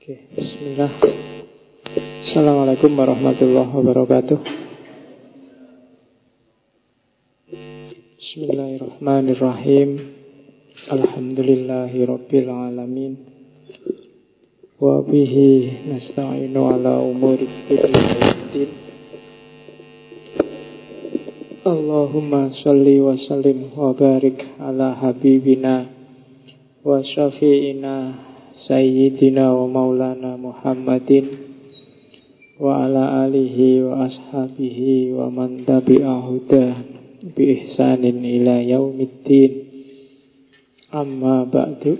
Oke, bismillah. Assalamualaikum warahmatullahi wabarakatuh. Bismillahirrahmanirrahim. Alhamdulillahi rabbil alamin. Wa bihi nasta'inu ala umuri dunya waddin. Allahumma sholli wa sallim wa barik ala habibina wa syafi'ina Sayyidina wa maulana Muhammadin wa ala alihi wa ashabihi wa man tabi'ahuda bi ihsanin ila yaumiddin. Amma ba'du.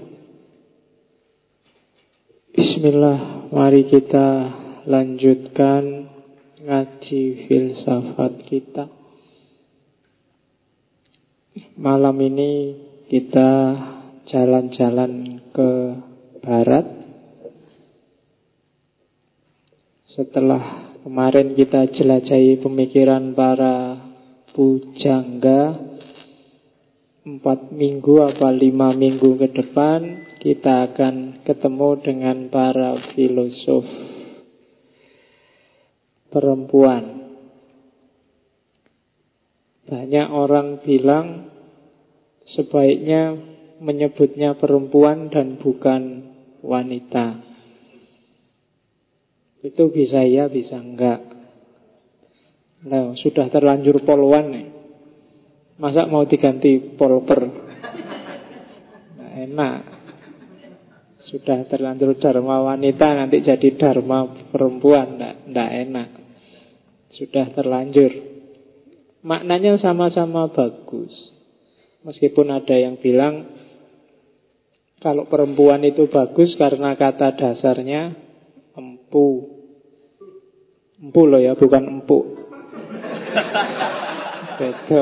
Bismillah, mari kita lanjutkan ngaji filsafat kita. Malam ini kita jalan-jalan ke barat. Setelah kemarin kita jelajahi pemikiran para pujangga 4 minggu apa 5 minggu ke depan, kita akan ketemu dengan para filosof perempuan. Banyak orang bilang sebaiknya menyebutnya perempuan dan bukan wanita. Itu bisa ya, bisa enggak. Nah, sudah terlanjur polwan nih. Masa mau diganti polper? Nah, enak. Sudah terlanjur dharma wanita, nanti jadi dharma perempuan. Enggak enak. Sudah terlanjur. Maknanya sama-sama bagus. Meskipun ada yang bilang kalau perempuan itu bagus karena kata dasarnya empu. Empu loh ya, bukan empuk. Betul.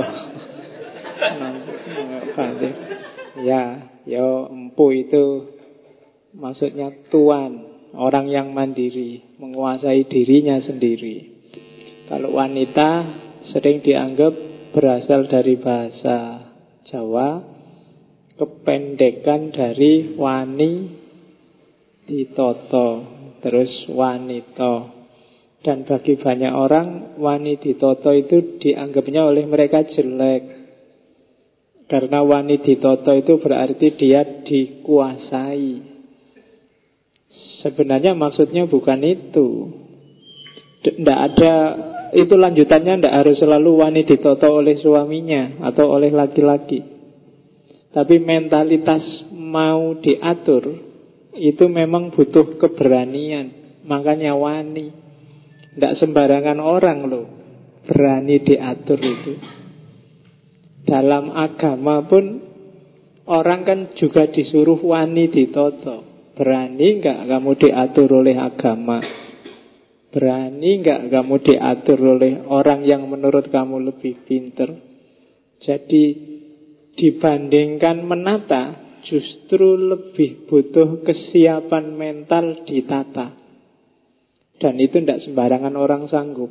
Ya, empu itu maksudnya tuan, orang yang mandiri, menguasai dirinya sendiri. Kalau wanita sering dianggap berasal dari bahasa Jawa, kependekan dari wani ditoto, terus wanita. Dan bagi banyak orang, wani ditoto itu dianggapnya oleh mereka jelek. Karena wani ditoto itu berarti dia dikuasai. Sebenarnya maksudnya bukan itu. Tidak ada, itu lanjutannya tidak harus selalu wani ditoto oleh suaminya atau oleh laki-laki. Tapi mentalitas mau diatur itu memang butuh keberanian. Makanya wani. Tidak sembarangan orang loh berani diatur itu. Dalam agama pun orang kan juga disuruh wani ditoto. Berani enggak kamu diatur oleh agama? Berani enggak kamu diatur oleh orang yang menurut kamu lebih pinter? Jadi dibandingkan menata, justru lebih butuh kesiapan mental ditata. Dan itu tidak sembarangan orang sanggup.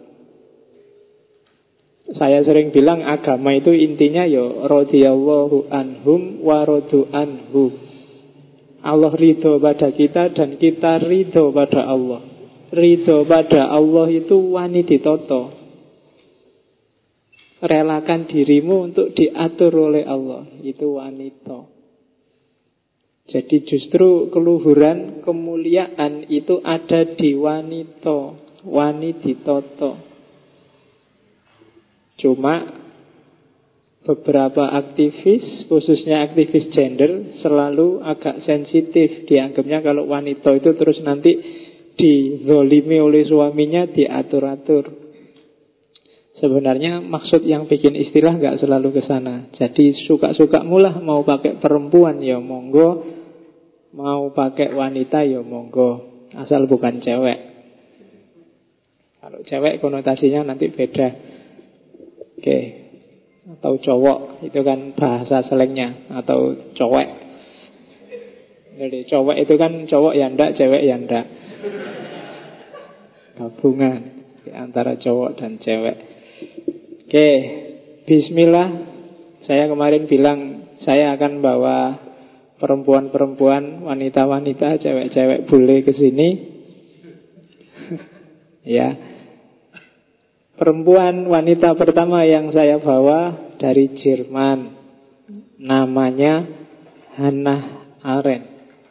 Saya sering bilang agama itu intinya radhiyallahu anhum wa radu anhu. Allah ridho pada kita dan kita ridho pada Allah. Ridho pada Allah itu wani ditoto. Relakan dirimu untuk diatur oleh Allah. Itu wanita. Jadi justru keluhuran, kemuliaan itu ada di wanita. Wani ditoto. Cuma beberapa aktivis, khususnya aktivis gender, selalu agak sensitif. Dianggapnya kalau wanita itu terus nanti dizolimi oleh suaminya, diatur-atur. Sebenarnya maksud yang bikin istilah gak selalu ke sana. Jadi suka-sukamu lah, mau pakai perempuan ya monggo, mau pakai wanita ya monggo, asal bukan cewek. Kalau cewek konotasinya nanti beda. Oke. Atau cowok, itu kan bahasa selengnya. Atau cowek. Jadi cowok itu kan cowok ya ndak, cewek ya ndak. Gabungan di antara cowok dan cewek. Oke, bismillah. Saya kemarin bilang saya akan bawa perempuan-perempuan, wanita-wanita, cewek-cewek bule ke sini. Ya. Perempuan wanita pertama yang saya bawa dari Jerman. Namanya Hannah Arendt.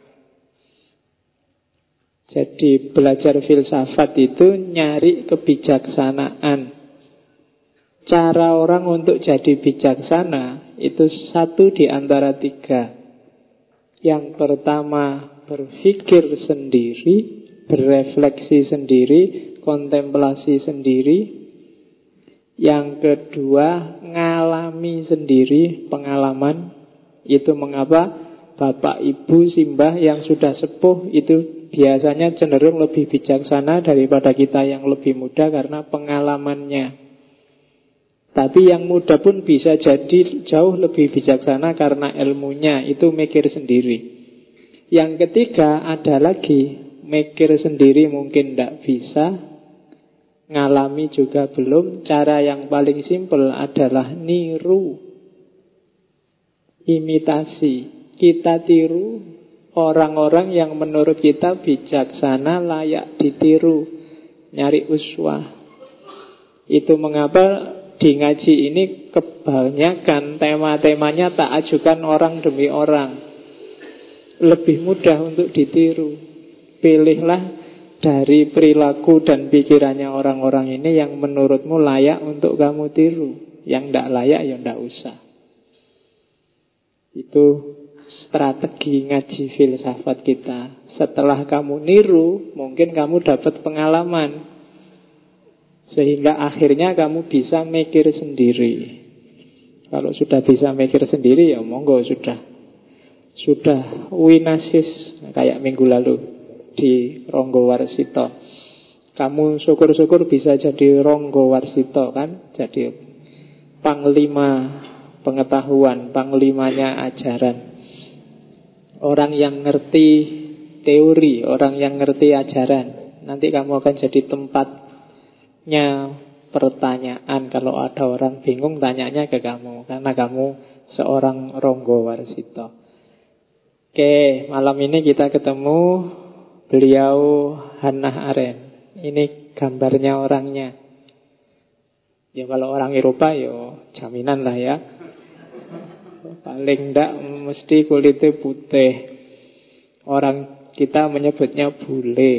Jadi belajar filsafat itu nyari kebijaksanaan. Cara orang untuk jadi bijaksana itu satu di antara tiga. Yang pertama berpikir sendiri, berefleksi sendiri, kontemplasi sendiri. Yang kedua ngalami sendiri, pengalaman. Itu mengapa bapak, ibu, simbah yang sudah sepuh itu biasanya cenderung lebih bijaksana daripada kita yang lebih muda karena pengalamannya. Tapi yang muda pun bisa jadi jauh lebih bijaksana karena ilmunya. Itu mikir sendiri. Yang ketiga ada lagi, mikir sendiri mungkin tidak bisa, ngalami juga belum. Cara yang paling simpel adalah niru, imitasi. Kita tiru orang-orang yang menurut kita bijaksana, layak ditiru. Nyari uswah. Itu mengapa di ngaji ini kebanyakan tema-temanya tak ajukan orang demi orang. Lebih mudah untuk ditiru. Pilihlah dari perilaku dan pikirannya orang-orang ini yang menurutmu layak untuk kamu tiru. Yang tidak layak ya tidak usah. Itu strategi ngaji filsafat kita. Setelah kamu niru, mungkin kamu dapat pengalaman. Sehingga akhirnya kamu bisa mikir sendiri. Kalau sudah bisa mikir sendiri ya monggo sudah winasis kayak minggu lalu di Ronggo Warsito. Kamu syukur-syukur bisa jadi Ronggo Warsito kan, jadi panglima pengetahuan, panglimanya ajaran. Orang yang ngerti teori, orang yang ngerti ajaran. Nanti kamu akan jadi tempatnya pertanyaan. Kalau ada orang bingung, tanyanya ke kamu, karena kamu seorang Ronggo Warsito. Oke, malam ini kita ketemu beliau Hannah Arendt. Ini gambarnya orangnya. Ya kalau orang Eropa ya jaminan lah ya. Paling enggak mesti kulitnya putih. Orang kita menyebutnya bule.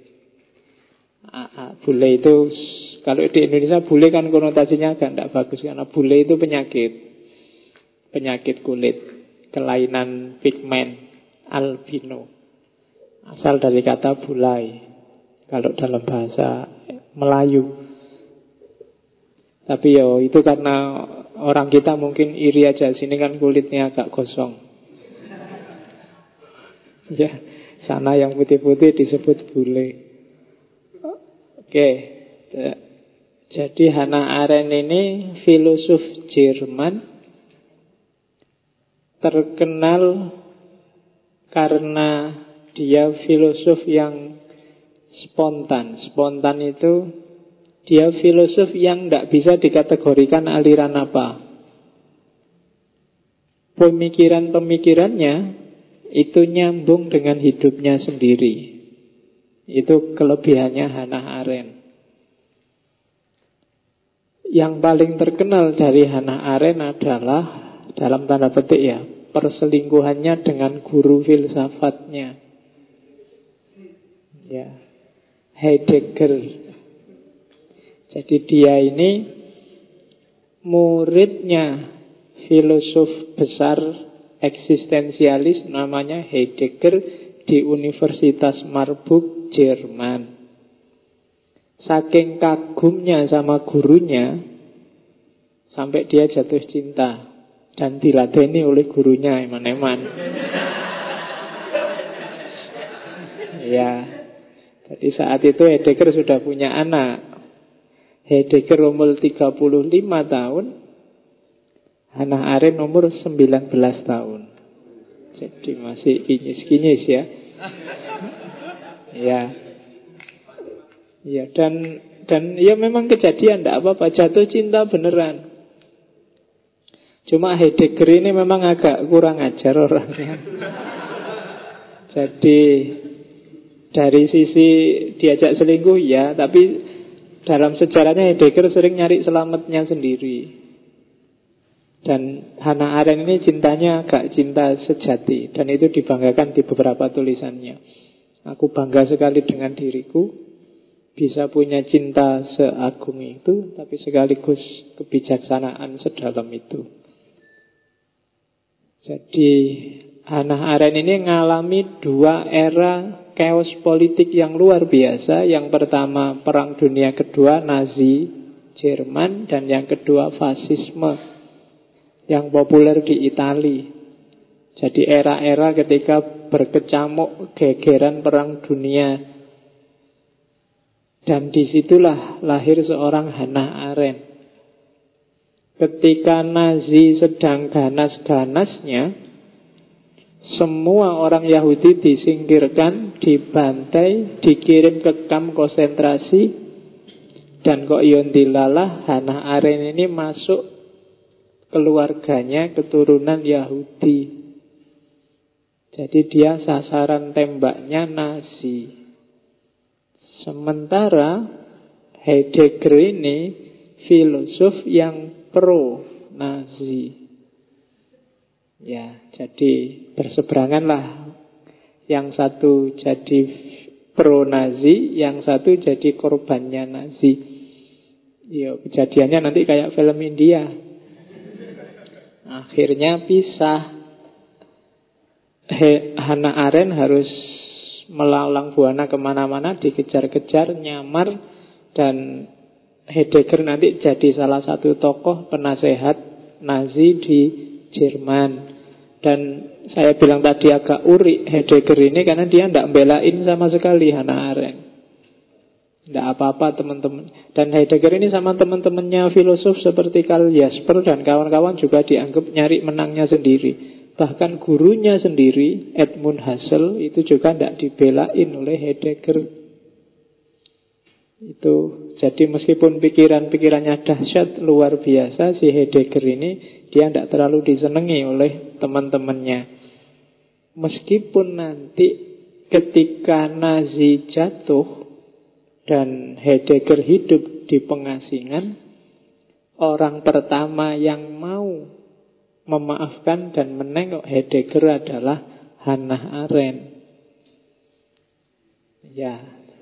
Bule itu, kalau di Indonesia bule kan konotasinya agak tidak bagus. Karena bule itu penyakit kulit, kelainan pigmen, albino. Asal dari kata bulai kalau dalam bahasa Melayu. Tapi ya itu karena orang kita mungkin iri aja. Sini kan kulitnya agak gosong. Ya, sana yang putih-putih disebut bule. Oke. Jadi Hannah Arendt ini filosof Jerman, terkenal karena dia filosof yang spontan. Spontan itu dia filosof yang tidak bisa dikategorikan aliran apa. Pemikiran-pemikirannya itu nyambung dengan hidupnya sendiri. Itu kelebihannya Hannah Arendt. Yang paling terkenal dari Hannah Arendt adalah, dalam tanda petik ya, perselingkuhannya dengan guru filsafatnya, ya, Heidegger. Jadi dia ini muridnya filosof besar eksistensialis namanya Heidegger di Universitas Marburg, Jerman. Saking kagumnya sama gurunya sampai dia jatuh cinta dan diladeni oleh gurunya eman-eman. Ya. Jadi saat itu Heidegger sudah punya anak. Heidegger umur 35 tahun, Hannah Arendt umur 19 tahun. Jadi masih kinyis-kinyis ya. Ya. Ya, dan ya memang kejadian, tidak apa-apa, jatuh cinta beneran. Cuma Heidegger ini memang agak kurang ajar orangnya. Jadi dari sisi diajak selingkuh ya, tapi dalam sejarahnya Heidegger sering nyari selamatnya sendiri. Dan Hannah Arendt ini cintanya agak cinta sejati, dan itu dibanggakan di beberapa tulisannya. Aku bangga sekali dengan diriku, bisa punya cinta seagung itu, tapi sekaligus kebijaksanaan sedalam itu. Jadi Hannah Arendt ini mengalami dua era chaos politik yang luar biasa. Yang pertama Perang Dunia Kedua, Nazi Jerman, dan yang kedua fasisme yang populer di Italia. Jadi era-era ketika berkecamuk gegeran Perang Dunia. Dan disitulah lahir seorang Hannah Arendt. Ketika Nazi sedang ganas-ganasnya, semua orang Yahudi disingkirkan, dibantai, dikirim ke kamp konsentrasi. Dan kok yondilalah Hannah Arendt ini masuk keluarganya keturunan Yahudi. Jadi dia sasaran tembaknya Nazi. Sementara Heidegger ini filosof yang pro Nazi. Ya, jadi berseberanganlah. Yang satu jadi pro Nazi, yang satu jadi korbannya Nazi. Ya, kejadiannya nanti kayak film India. Akhirnya pisah. Hannah Arendt harus melalang buana kemana-mana, dikejar-kejar, nyamar. Dan Heidegger nanti jadi salah satu tokoh penasehat Nazi di Jerman. Dan saya bilang tadi agak urik Heidegger ini karena dia tidak belain sama sekali Hannah Arendt. Tidak apa-apa teman-teman. Dan Heidegger ini sama teman-temannya filosof seperti Karl Jasper dan kawan-kawan juga dianggap nyari menangnya sendiri. Bahkan gurunya sendiri, Edmund Husserl, itu juga tidak dibelain oleh Heidegger. Itu jadi meskipun pikiran-pikirannya dahsyat luar biasa, si Heidegger ini dia tidak terlalu disenangi oleh teman-temannya. Meskipun nanti ketika Nazi jatuh dan Heidegger hidup di pengasingan, orang pertama yang mau memaafkan dan menengok Heidegger adalah Hannah Arendt. Ya.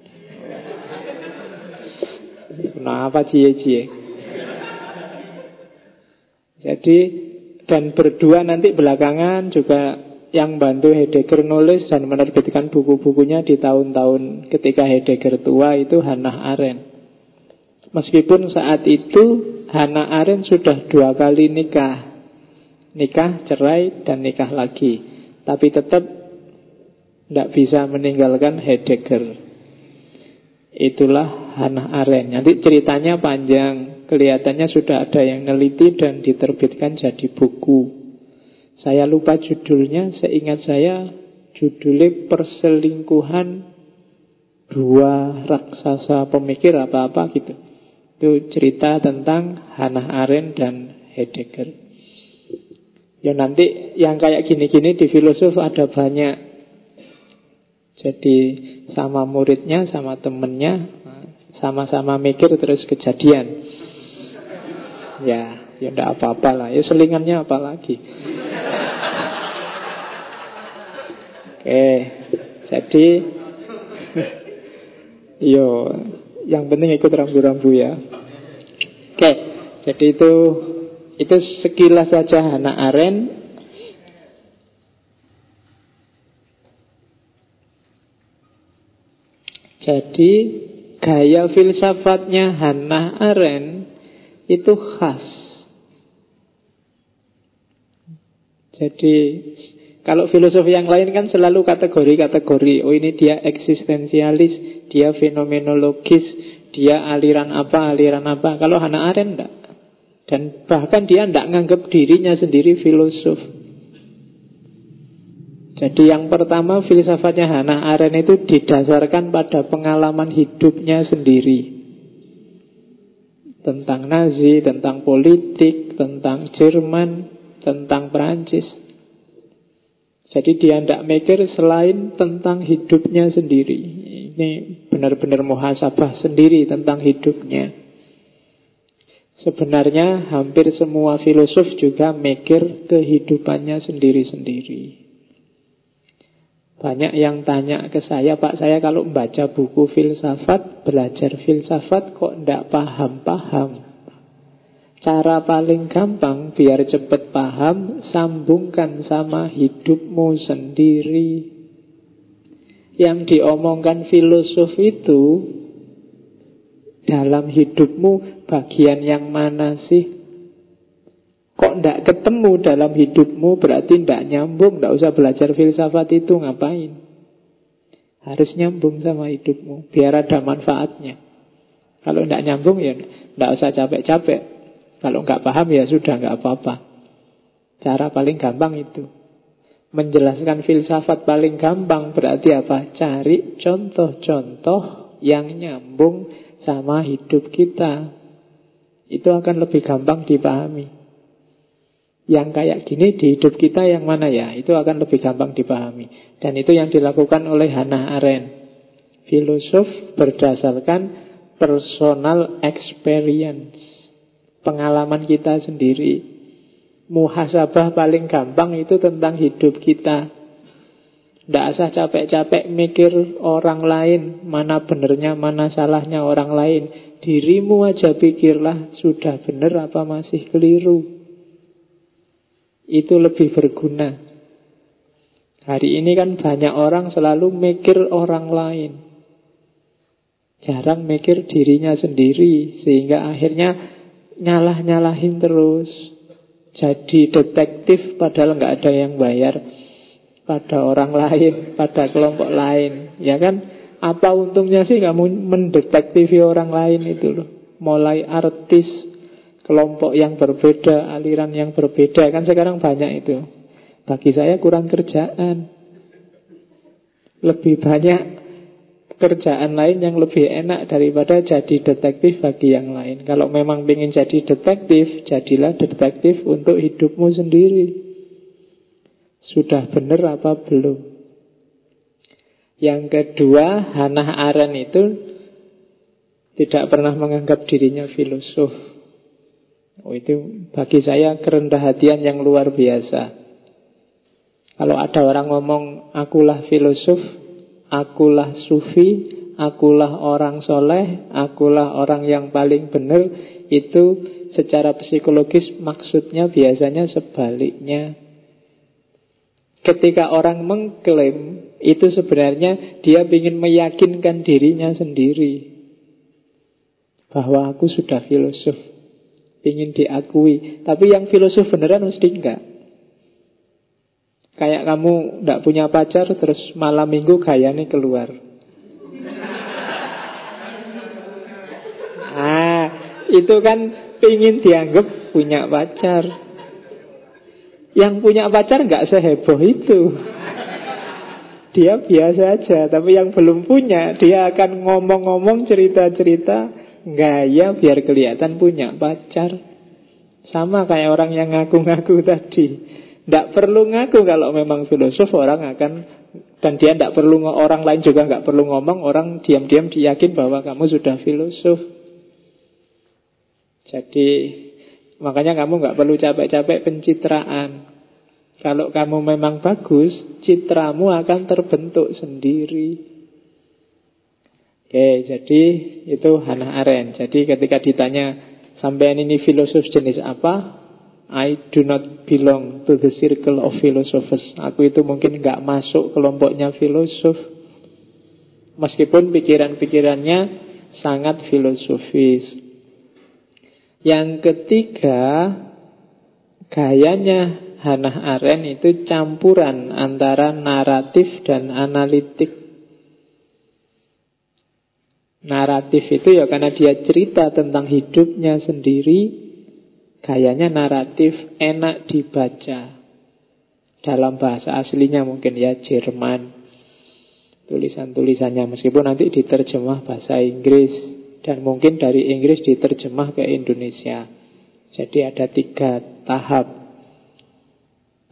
Kenapa cie-cie? Jadi, dan berdua nanti belakangan juga yang bantu Heidegger nulis dan menerbitkan buku-bukunya di tahun-tahun ketika Heidegger tua itu Hannah Arendt. Meskipun saat itu Hannah Arendt sudah 2 kali nikah, cerai, dan nikah lagi. Tapi tetap tidak bisa meninggalkan Heidegger. Itulah Hannah Arendt. Nanti ceritanya panjang, kelihatannya sudah ada yang neliti dan diterbitkan jadi buku. Saya lupa judulnya, seingat saya judulnya Perselingkuhan Dua Raksasa Pemikir apa-apa gitu. Itu cerita tentang Hannah Arendt dan Heidegger. Ya nanti yang kayak gini-gini di filosof ada banyak. Jadi sama muridnya, sama temennya, sama-sama mikir terus kejadian. Ya enggak apa-apa lah. Ya selingannya apa lagi. Oke, jadi yang penting ikut rambu-rambu ya. Oke, jadi itu sekilas saja Hannah Arendt. Jadi gaya filsafatnya Hannah Arendt itu khas. Jadi kalau filosofi yang lain kan selalu kategori-kategori. Oh ini dia eksistensialis, dia fenomenologis, dia aliran apa. Kalau Hannah Arendt enggak. Dan bahkan dia enggak nganggap dirinya sendiri filosof. Jadi yang pertama filsafatnya Hannah Arendt itu didasarkan pada pengalaman hidupnya sendiri. Tentang Nazi, tentang politik, tentang Jerman. tentang Perancis. Jadi dia tidak mikir selain tentang hidupnya sendiri. Ini benar-benar muhasabah sendiri tentang hidupnya. Sebenarnya hampir semua filosof juga mikir kehidupannya sendiri-sendiri. Banyak yang tanya ke saya, Pak, saya kalau membaca buku filsafat, belajar filsafat kok tidak paham-paham. Cara paling gampang biar cepat paham, sambungkan sama hidupmu sendiri. Yang diomongkan filosof itu dalam hidupmu bagian yang mana sih? Kok tidak ketemu dalam hidupmu, berarti tidak nyambung. Tidak usah belajar filsafat itu, ngapain? Harus nyambung sama hidupmu, biar ada manfaatnya. Kalau tidak nyambung ya tidak usah capek-capek. Kalau nggak paham ya sudah, nggak apa-apa. Cara paling gampang itu. Menjelaskan filsafat paling gampang berarti apa? Cari contoh-contoh yang nyambung sama hidup kita. Itu akan lebih gampang dipahami. Yang kayak gini di hidup kita yang mana ya? Itu akan lebih gampang dipahami. Dan itu yang dilakukan oleh Hannah Arendt. Filosof berdasarkan personal experience, pengalaman kita sendiri. Muhasabah paling gampang itu tentang hidup kita. Tidak usah capek-capek mikir orang lain, mana benernya, mana salahnya orang lain. Dirimu aja pikirlah, sudah benar apa masih keliru. Itu lebih berguna. Hari ini kan banyak orang selalu mikir orang lain, jarang mikir dirinya sendiri. Sehingga akhirnya nyalah-nyalahin terus. Jadi detektif padahal nggak ada yang bayar, pada orang lain, pada kelompok lain. Ya kan? Apa untungnya sih kamu mendetektifi orang lain itu loh. Mulai artis, kelompok yang berbeda, aliran yang berbeda. Kan sekarang banyak itu. Bagi saya kurang kerjaan. Lebih banyak kerjaan lain yang lebih enak daripada jadi detektif bagi yang lain. Kalau memang ingin jadi detektif, jadilah detektif untuk hidupmu sendiri. Sudah benar apa belum? Yang kedua, Hannah Arendt itu tidak pernah menganggap dirinya filosof. Itu bagi saya kerendah hatian yang luar biasa. Kalau ada orang ngomong, akulah filosof, akulah sufi, akulah orang soleh, akulah orang yang paling benar, itu secara psikologis maksudnya biasanya sebaliknya. Ketika orang mengklaim, itu sebenarnya dia ingin meyakinkan dirinya sendiri bahwa aku sudah filosof, ingin diakui. Tapi yang filosof beneran mesti enggak. Kayak kamu tidak punya pacar, terus malam minggu gayanya keluar. Itu kan ingin dianggap punya pacar. Yang punya pacar nggak seheboh itu. Dia biasa aja. Tapi yang belum punya, dia akan ngomong-ngomong, cerita-cerita, gaya biar kelihatan punya pacar. Sama kayak orang yang ngaku-ngaku tadi. Tidak perlu ngaku kalau memang filosof, orang akan, dan dia tidak perlu, orang lain juga nggak perlu ngomong, orang diam-diam diyakin bahwa kamu sudah filosof. Jadi makanya kamu nggak perlu capek-capek pencitraan. Kalau kamu memang bagus, citramu akan terbentuk sendiri. Oke, jadi itu Hannah Arendt. Jadi ketika ditanya, sampean ini filosof jenis apa? I do not belong to the circle of philosophers. Aku itu mungkin nggak masuk kelompoknya filosof, meskipun pikiran-pikirannya sangat filosofis. Yang ketiga, gayanya Hannah Arendt itu campuran antara naratif dan analitik. Naratif itu ya karena dia cerita tentang hidupnya sendiri. Gayanya naratif, enak dibaca. Dalam bahasa aslinya mungkin ya Jerman. Tulisan-tulisannya meskipun nanti diterjemah bahasa Inggris. Dan mungkin dari Inggris diterjemah ke Indonesia. Jadi ada 3 tahap.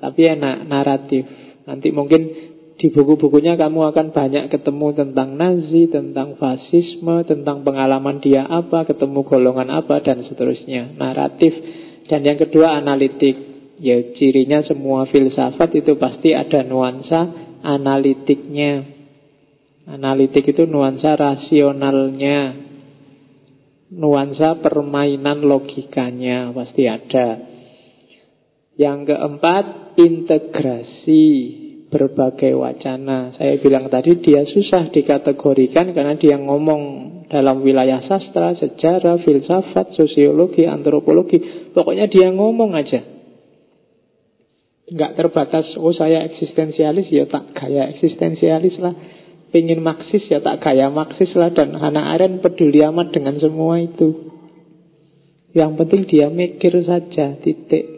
Tapi enak, naratif. Nanti mungkin di buku-bukunya kamu akan banyak ketemu tentang Nazi, tentang fasisme, tentang pengalaman dia apa, ketemu golongan apa, dan seterusnya. Naratif. Dan yang kedua, analitik. Ya, cirinya semua filsafat itu pasti ada nuansa analitiknya. Analitik itu nuansa rasionalnya, nuansa permainan logikanya pasti ada. Yang keempat, integrasi berbagai wacana. Saya bilang tadi dia susah dikategorikan karena dia ngomong dalam wilayah sastra, sejarah, filsafat, sosiologi, antropologi. Pokoknya dia ngomong aja. Nggak terbatas, oh saya eksistensialis, ya tak gaya eksistensialis lah. Pengen Marxis, ya tak gaya Marxis lah. Dan Hannah Arendt peduli amat dengan semua itu. Yang penting dia mikir saja, titik.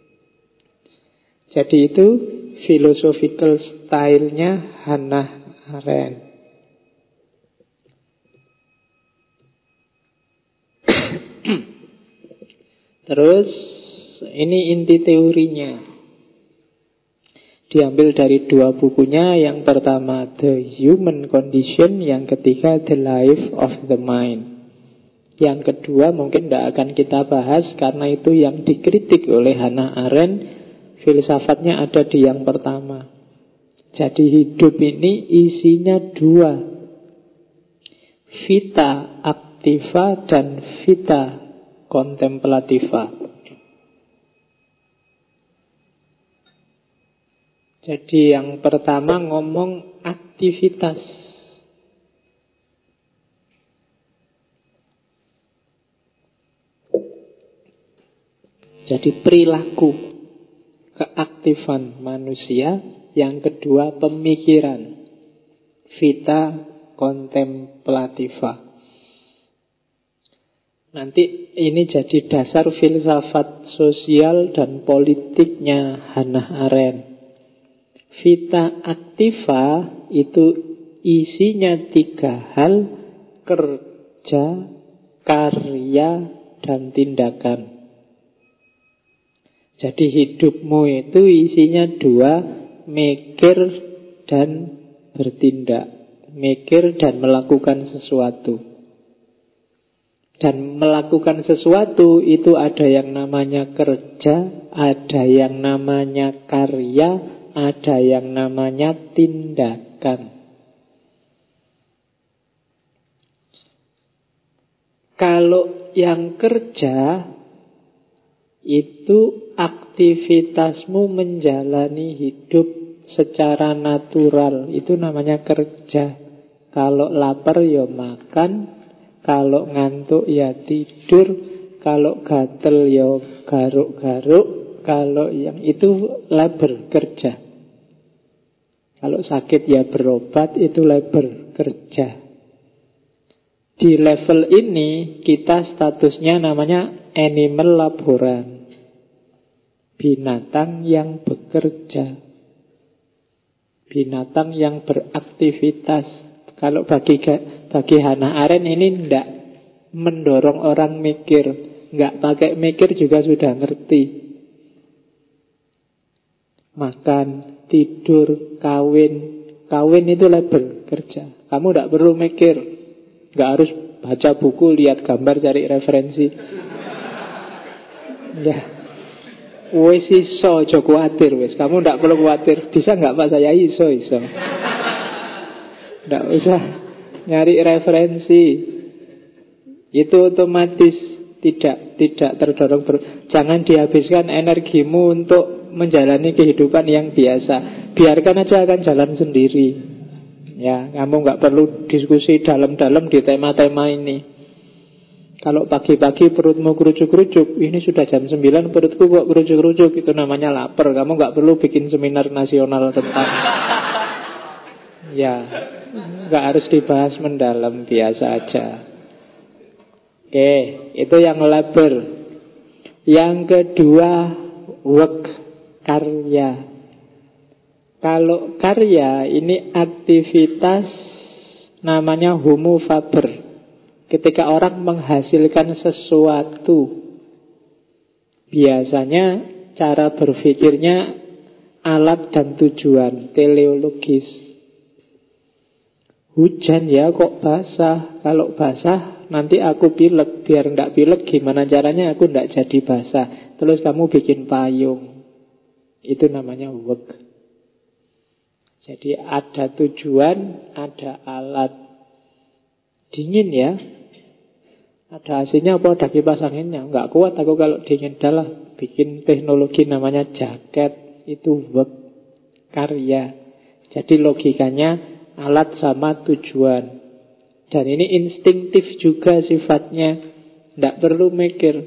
Jadi itu philosophical style-nya Hannah Arendt. Terus ini inti teorinya. Diambil dari dua bukunya. Yang pertama The Human Condition, yang ketiga The Life of the Mind. Yang kedua mungkin tidak akan kita bahas karena itu yang dikritik oleh Hannah Arendt. Filsafatnya ada di yang pertama. Jadi hidup ini isinya dua, vita activa dan vita contemplativa. Jadi yang pertama ngomong aktivitas. Jadi perilaku, keaktifan manusia. Yang kedua pemikiran, vita contemplativa. Nanti ini jadi dasar filsafat sosial dan politiknya Hannah Arendt. Vita activa itu isinya tiga hal: kerja, karya, dan tindakan. Jadi hidupmu itu isinya dua, mikir dan bertindak. Mikir dan melakukan sesuatu. Dan melakukan sesuatu itu ada yang namanya kerja, ada yang namanya karya, ada yang namanya tindakan. Kalau yang kerja itu aktivitasmu menjalani hidup secara natural, itu namanya kerja. Kalau lapar ya makan, kalau ngantuk ya tidur, kalau gatel ya garuk-garuk, kalau yang itu labor, kerja. Kalau sakit ya berobat, itu labor, kerja. Di level ini kita statusnya namanya animal laboran, binatang yang bekerja, binatang yang beraktivitas. Kalau bagi Hannah Arendt ini tidak mendorong orang mikir, nggak pakai mikir juga sudah ngerti. Makan, tidur, kawin itu labor, kerja. Kamu tidak perlu mikir, nggak harus baca buku, lihat gambar, cari referensi. Ya, wes iso, aja kuatir wes. Kamu ndak perlu kuatir. Bisa nggak Pak saya iso. Ndak usah nyari referensi. Itu otomatis tidak terdorong. Jangan dihabiskan energimu untuk menjalani kehidupan yang biasa. Biarkan aja akan jalan sendiri. Ya, kamu nggak perlu diskusi dalam-dalam di tema-tema ini. Kalau pagi-pagi perutmu kerucuk-kerucuk, ini sudah jam 9 perutku kok kerucuk-kerucuk, itu namanya lapar. Kamu nggak perlu bikin seminar nasional tentang. Ya, nggak harus dibahas mendalam, biasa aja. Oke, itu yang labor. Yang kedua, work, karya. Kalau karya ini aktivitas namanya homo faber. Ketika orang menghasilkan sesuatu, biasanya cara berpikirnya alat dan tujuan, teleologis. Hujan ya kok basah. Kalau basah nanti aku pilek. Biar ndak pilek gimana caranya aku ndak jadi basah. Terus kamu bikin payung. Itu namanya work. Jadi ada tujuan, ada alat. Dingin ya. Ada AC-nya apa ada kipas anginnya? Nggak kuat aku kalau dingin. Dah bikin teknologi namanya jaket. Itu work, karya. Jadi logikanya alat sama tujuan. Dan ini instinktif juga sifatnya. Tidak perlu mikir.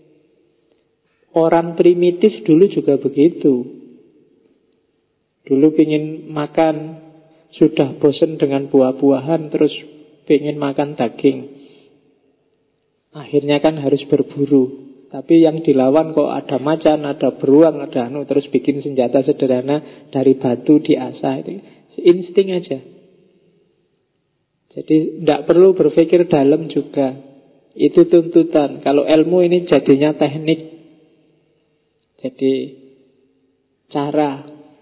Orang primitif dulu juga begitu. Dulu ingin makan, sudah bosan dengan buah-buahan, terus ingin makan daging. Akhirnya kan harus berburu. Tapi yang dilawan kok ada macan, ada beruang, ada terus bikin senjata sederhana dari batu diasah. Itu insting aja. Jadi tidak perlu berpikir dalam juga. Itu tuntutan. Kalau ilmu ini jadinya teknik. Jadi cara.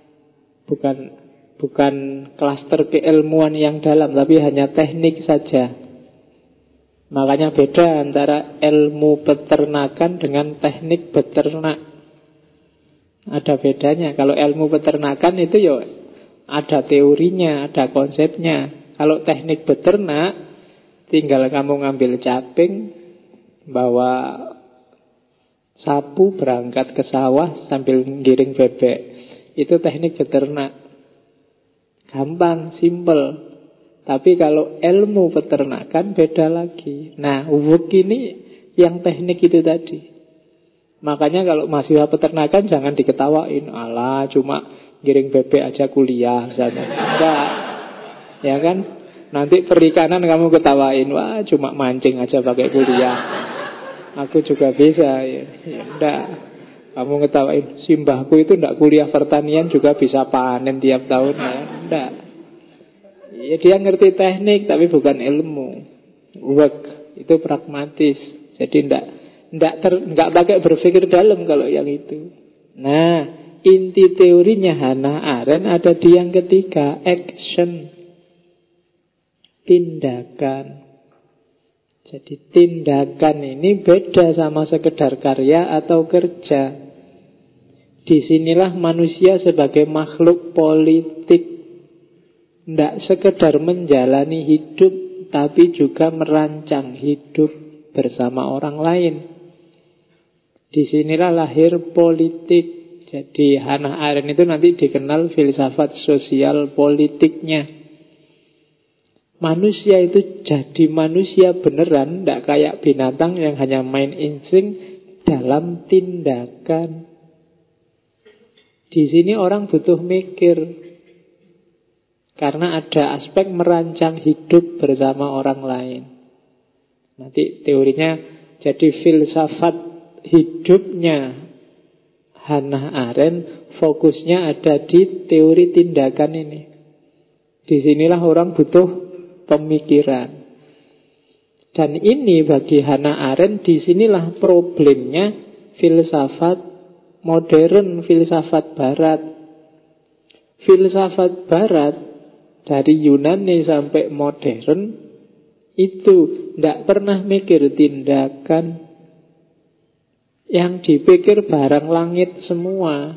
Bukan klaster keilmuan yang dalam, tapi hanya teknik saja. Makanya beda antara ilmu peternakan dengan teknik beternak. Ada bedanya. Kalau ilmu peternakan itu ya ada teorinya, ada konsepnya. Kalau teknik beternak, tinggal kamu ngambil caping, bawa sapu, berangkat ke sawah sambil giring bebek. Itu teknik beternak. Gampang, simple. Tapi kalau ilmu peternakan beda lagi. Nah, work ini yang teknik itu tadi. Makanya kalau mahasiswa peternakan jangan diketawain. Alah, cuma giring bebek aja kuliah misalnya. Enggak. Ya kan? Nanti perikanan kamu ketawain. Wah, cuma mancing aja pakai kuliah. Aku juga bisa. Ya enggak. Kamu ketawain. Simbahku itu enggak kuliah pertanian juga bisa panen tiap tahun. Ya enggak. Ya dia ngerti teknik tapi bukan ilmu. Work itu pragmatis. Jadi enggak pakai berpikir dalam kalau yang itu. Nah, inti teorinya Hannah Arendt ada di yang ketiga, action. Tindakan. Jadi tindakan ini beda sama sekedar karya atau kerja. Disinilah manusia sebagai makhluk politik. Tidak sekedar menjalani hidup, tapi juga merancang hidup bersama orang lain. Disinilah lahir politik. Jadi Hannah Arendt itu nanti dikenal filsafat sosial politiknya. Manusia itu jadi manusia beneran, tidak kayak binatang yang hanya main insting dalam tindakan. Di sini orang butuh mikir. Karena ada aspek merancang hidup bersama orang lain. Nanti teorinya jadi filsafat hidupnya Hannah Arendt fokusnya ada di teori tindakan ini. Disinilah orang butuh pemikiran. Dan ini bagi Hannah Arendt disinilah problemnya filsafat modern, filsafat barat. Filsafat barat dari Yunani sampai modern itu tidak pernah mikir tindakan. Yang dipikir barang langit semua.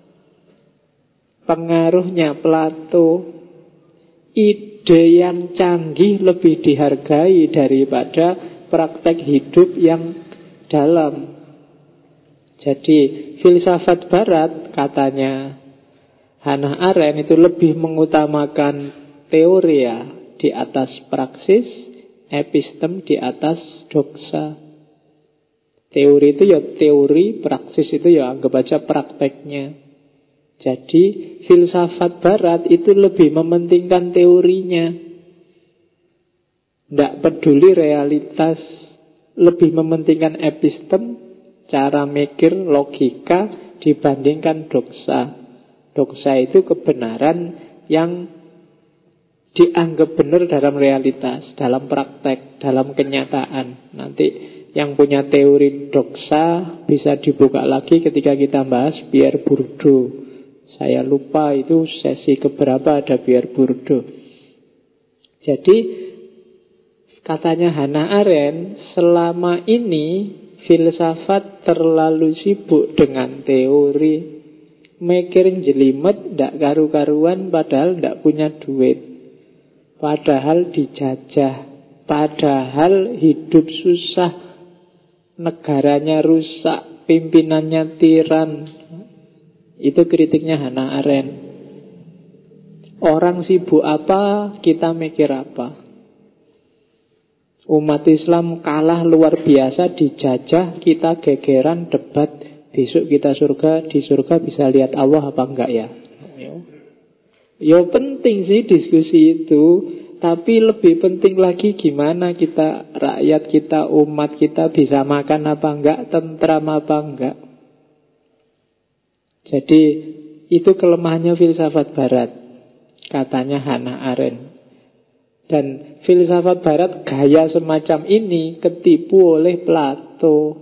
Pengaruhnya Plato. Ide yang canggih lebih dihargai daripada praktek hidup yang dalam. Jadi filsafat barat katanya Hannah Arendt itu lebih mengutamakan teoria di atas praksis, epistem di atas doxa. Teori itu ya teori, praksis itu ya anggap aja prakteknya. Jadi filsafat barat itu lebih mementingkan teorinya. Tidak peduli realitas, lebih mementingkan epistem, cara mikir, logika dibandingkan doxa. Doxa itu kebenaran yang dianggap benar dalam realitas, dalam praktek, dalam kenyataan. Nanti yang punya teori doxa bisa dibuka lagi ketika kita bahas Pierre Bourdieu. Saya lupa itu sesi keberapa ada Pierre Bourdieu. Jadi katanya Hannah Arendt, selama ini filsafat terlalu sibuk dengan teori, mikir jelimet, ndak karu-karuan, padahal ndak punya duit, padahal dijajah, padahal hidup susah, negaranya rusak, pimpinannya tiran. Itu kritiknya Hannah Arendt. Orang sibuk apa, kita mikir apa. Umat Islam kalah luar biasa, dijajah, kita gegeran, debat. Besok kita surga, di surga bisa lihat Allah apa enggak ya? Ya penting sih diskusi itu, tapi lebih penting lagi gimana kita, rakyat kita, umat kita bisa makan apa enggak, tentram apa enggak. Jadi itu kelemahannya filsafat barat, katanya Hannah Arendt. Dan filsafat barat gaya semacam ini ketipu oleh Plato.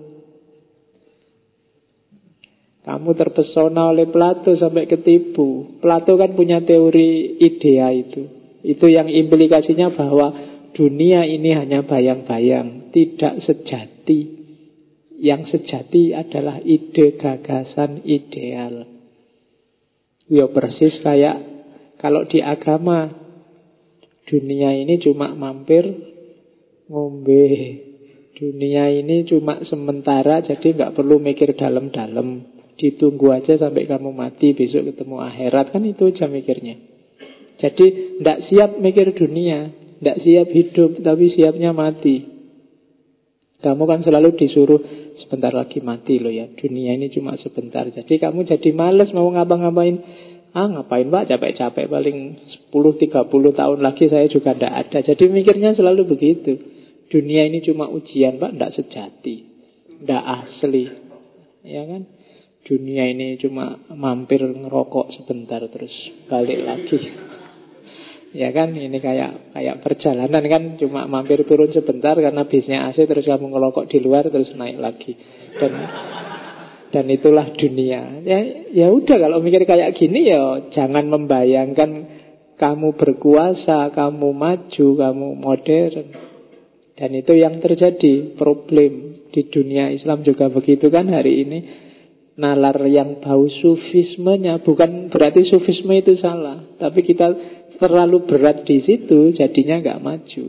Kamu terpesona oleh Plato sampai ketipu. Plato kan punya teori idea itu. Itu yang implikasinya bahwa dunia ini hanya bayang-bayang, tidak sejati. Yang sejati adalah ide, gagasan, ideal. Ya persis kayak kalau di agama, dunia ini cuma mampir ngombe. Dunia ini cuma sementara, jadi nggak perlu mikir dalam-dalam. Ditunggu aja sampai kamu mati, besok ketemu akhirat. Kan itu aja mikirnya. Jadi nggak siap mikir dunia, nggak siap hidup, tapi siapnya mati. Kamu kan selalu disuruh sebentar lagi mati loh ya, dunia ini cuma sebentar. Jadi kamu jadi males mau ngapa-ngapain. Ngapain Pak, capek-capek, paling 10-30 tahun lagi saya juga tidak ada. Jadi mikirnya selalu begitu. Dunia ini cuma ujian Pak, tidak sejati, tidak asli. Ya kan? Dunia ini cuma mampir ngerokok sebentar terus balik lagi. Ya kan, ini kayak perjalanan kan, cuma mampir turun sebentar karena bisnya AC, terus kamu ngelokok di luar terus naik lagi. Dan itulah dunia. Ya udah, kalau mikir kayak gini ya jangan membayangkan kamu berkuasa, kamu maju, kamu modern. Dan itu yang terjadi, problem di dunia Islam juga begitu kan hari ini. Nalar yang bau sufismenya, bukan berarti sufisme itu salah, tapi kita terlalu berat di situ, jadinya nggak maju.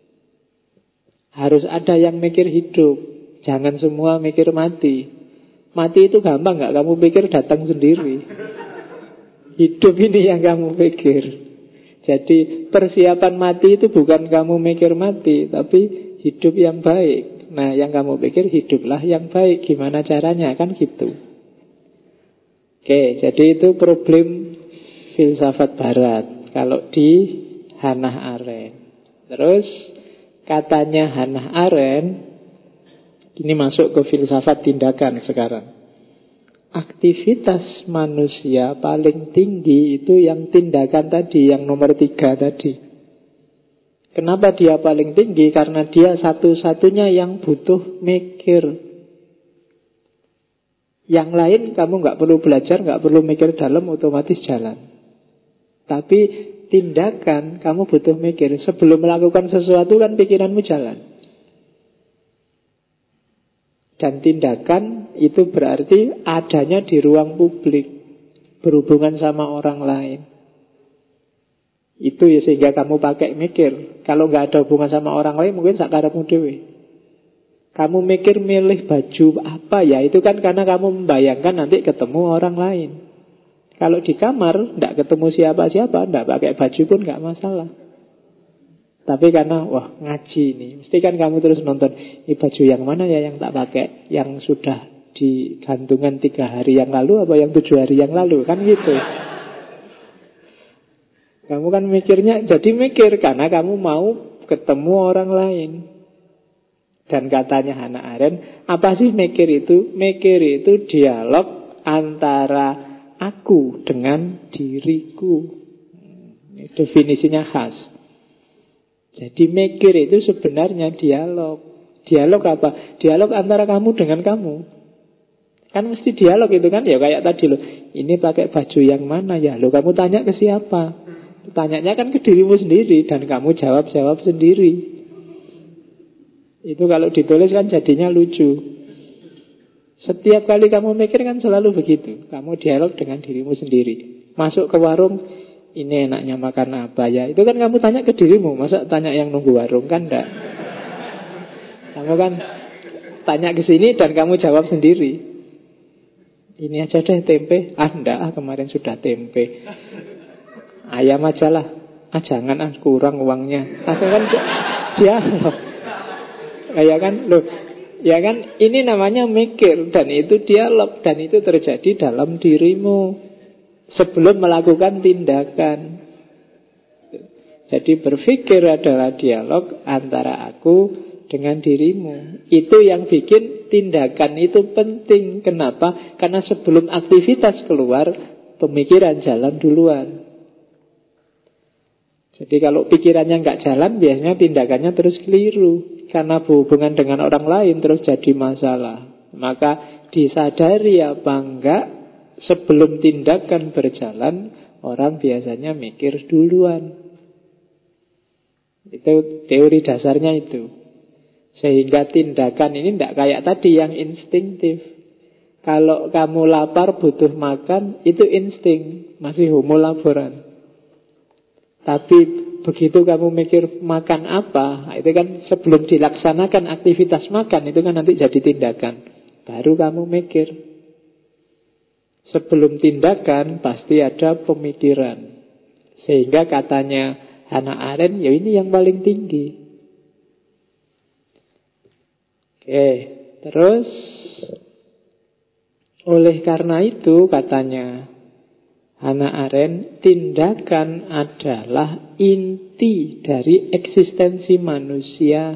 Harus ada yang mikir hidup, jangan semua mikir mati. Mati itu gampang nggak kamu pikir, datang sendiri. Hidup ini yang kamu pikir. Jadi persiapan mati itu bukan kamu mikir mati, tapi hidup yang baik. Nah, yang kamu pikir hiduplah yang baik. Gimana caranya? Kan gitu. Oke, jadi itu problem filsafat barat kalau di Hannah Arendt. Terus katanya Hannah Arendt, ini masuk ke filsafat tindakan sekarang. Aktivitas manusia paling tinggi itu yang tindakan tadi, yang nomor 3 tadi. Kenapa dia paling tinggi? Karena dia satu-satunya yang butuh mikir. Yang lain kamu nggak perlu belajar, nggak perlu mikir dalam, otomatis jalan. Tapi tindakan kamu butuh mikir. Sebelum melakukan sesuatu kan pikiranmu jalan. Dan tindakan itu berarti adanya di ruang publik, berhubungan sama orang lain. Itu ya sehingga kamu pakai mikir. Kalau nggak ada hubungan sama orang lain, mungkin sakarepmu dhewe. Kamu mikir milih baju apa ya, itu kan karena kamu membayangkan nanti ketemu orang lain. Kalau di kamar tidak ketemu siapa-siapa, tidak pakai baju pun nggak masalah. Tapi karena wah ngaji nih, mesti kan kamu terus nonton, ini baju yang mana ya yang tak pakai, yang sudah digantungan 3 hari yang lalu apa yang 7 hari yang lalu, kan gitu. Kamu kan mikirnya, jadi mikir karena kamu mau ketemu orang lain. Dan katanya Hannah Arendt, apa sih mikir itu? Mikir itu dialog antara aku dengan diriku. Ini definisinya khas. Jadi mikir itu sebenarnya dialog. Dialog apa? Dialog antara kamu dengan kamu. Kan mesti dialog itu kan. Ya kayak tadi loh, ini pakai baju yang mana ya? Loh kamu tanya ke siapa? Tanyanya kan ke dirimu sendiri. Dan kamu jawab sendiri. Itu kalau ditulis kan jadinya lucu. Setiap kali kamu mikir kan selalu begitu. Kamu dialog dengan dirimu sendiri. Masuk ke warung, ini enaknya makan apa ya? Itu kan kamu tanya ke dirimu. Masa tanya yang nunggu warung kan enggak. Kamu kan tanya ke sini dan kamu jawab sendiri. Ini aja deh tempe. Enggak, kemarin sudah tempe. Ayam aja lah. Jangan, kurang uangnya. Aku kan dialog. Kayak kan, loh. Ya kan, ini namanya mikir. Dan itu dialog. Dan itu terjadi dalam dirimu sebelum melakukan tindakan. Jadi berpikir adalah dialog antara aku dengan dirimu. Itu yang bikin tindakan itu penting. Kenapa? Karena sebelum aktivitas keluar, pemikiran jalan duluan. Jadi kalau pikirannya nggak jalan, biasanya tindakannya terus keliru. Karena berhubungan dengan orang lain terus jadi masalah. Maka disadari apa enggak, sebelum tindakan berjalan, orang biasanya mikir duluan. Itu teori dasarnya itu. Sehingga tindakan ini tidak kayak tadi yang instinktif. Kalau kamu lapar butuh makan, itu insting, masih homo laboran. Tapi begitu kamu mikir makan apa, itu kan sebelum dilaksanakan aktivitas makan, itu kan nanti jadi tindakan. Baru kamu mikir. Sebelum tindakan pasti ada pemikiran. Sehingga katanya Hannah Arendt, ya ini yang paling tinggi. Oke, terus oleh karena itu katanya Hannah Arendt, tindakan adalah inti dari eksistensi manusia.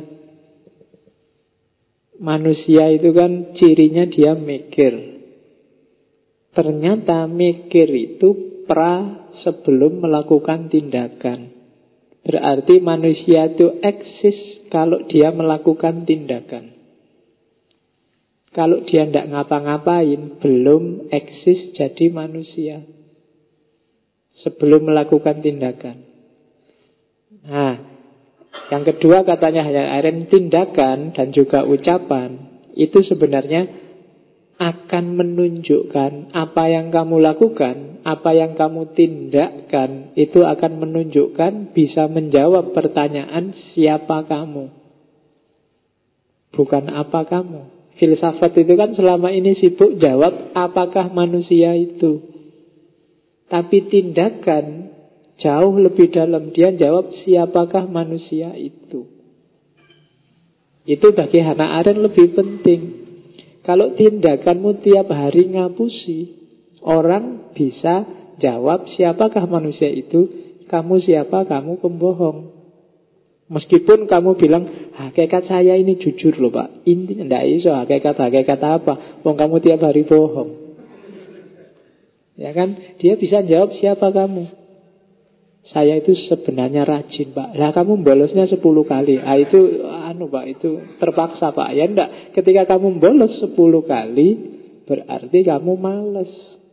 Manusia itu kan cirinya dia mikir. Ternyata mikir itu sebelum melakukan tindakan. Berarti manusia itu eksis kalau dia melakukan tindakan. Kalau dia tidak ngapa-ngapain, belum eksis jadi manusia. Sebelum melakukan tindakan. Nah, yang kedua katanya Hannah Arendt, tindakan dan juga ucapan itu sebenarnya akan menunjukkan apa yang kamu lakukan, apa yang kamu tindakkan, itu akan menunjukkan bisa menjawab pertanyaan siapa kamu, bukan apa kamu. Filsafat itu kan selama ini sibuk jawab apakah manusia itu. Tapi tindakan jauh lebih dalam. Dia jawab siapakah manusia itu. Itu bagi Hannah Arendt lebih penting. Kalau tindakanmu tiap hari ngapusi, orang bisa jawab siapakah manusia itu. Kamu siapa? Kamu pembohong. Meskipun kamu bilang hakikat saya ini jujur loh Pak. Intinya tidak iso hakikat apa. Wong kamu tiap hari bohong. Ya kan? Dia bisa jawab siapa kamu. Saya itu sebenarnya rajin Pak. Lah kamu bolosnya 10 kali. Itu Pak, itu terpaksa Pak. Ya enggak. Ketika kamu bolos 10 kali, berarti kamu malas.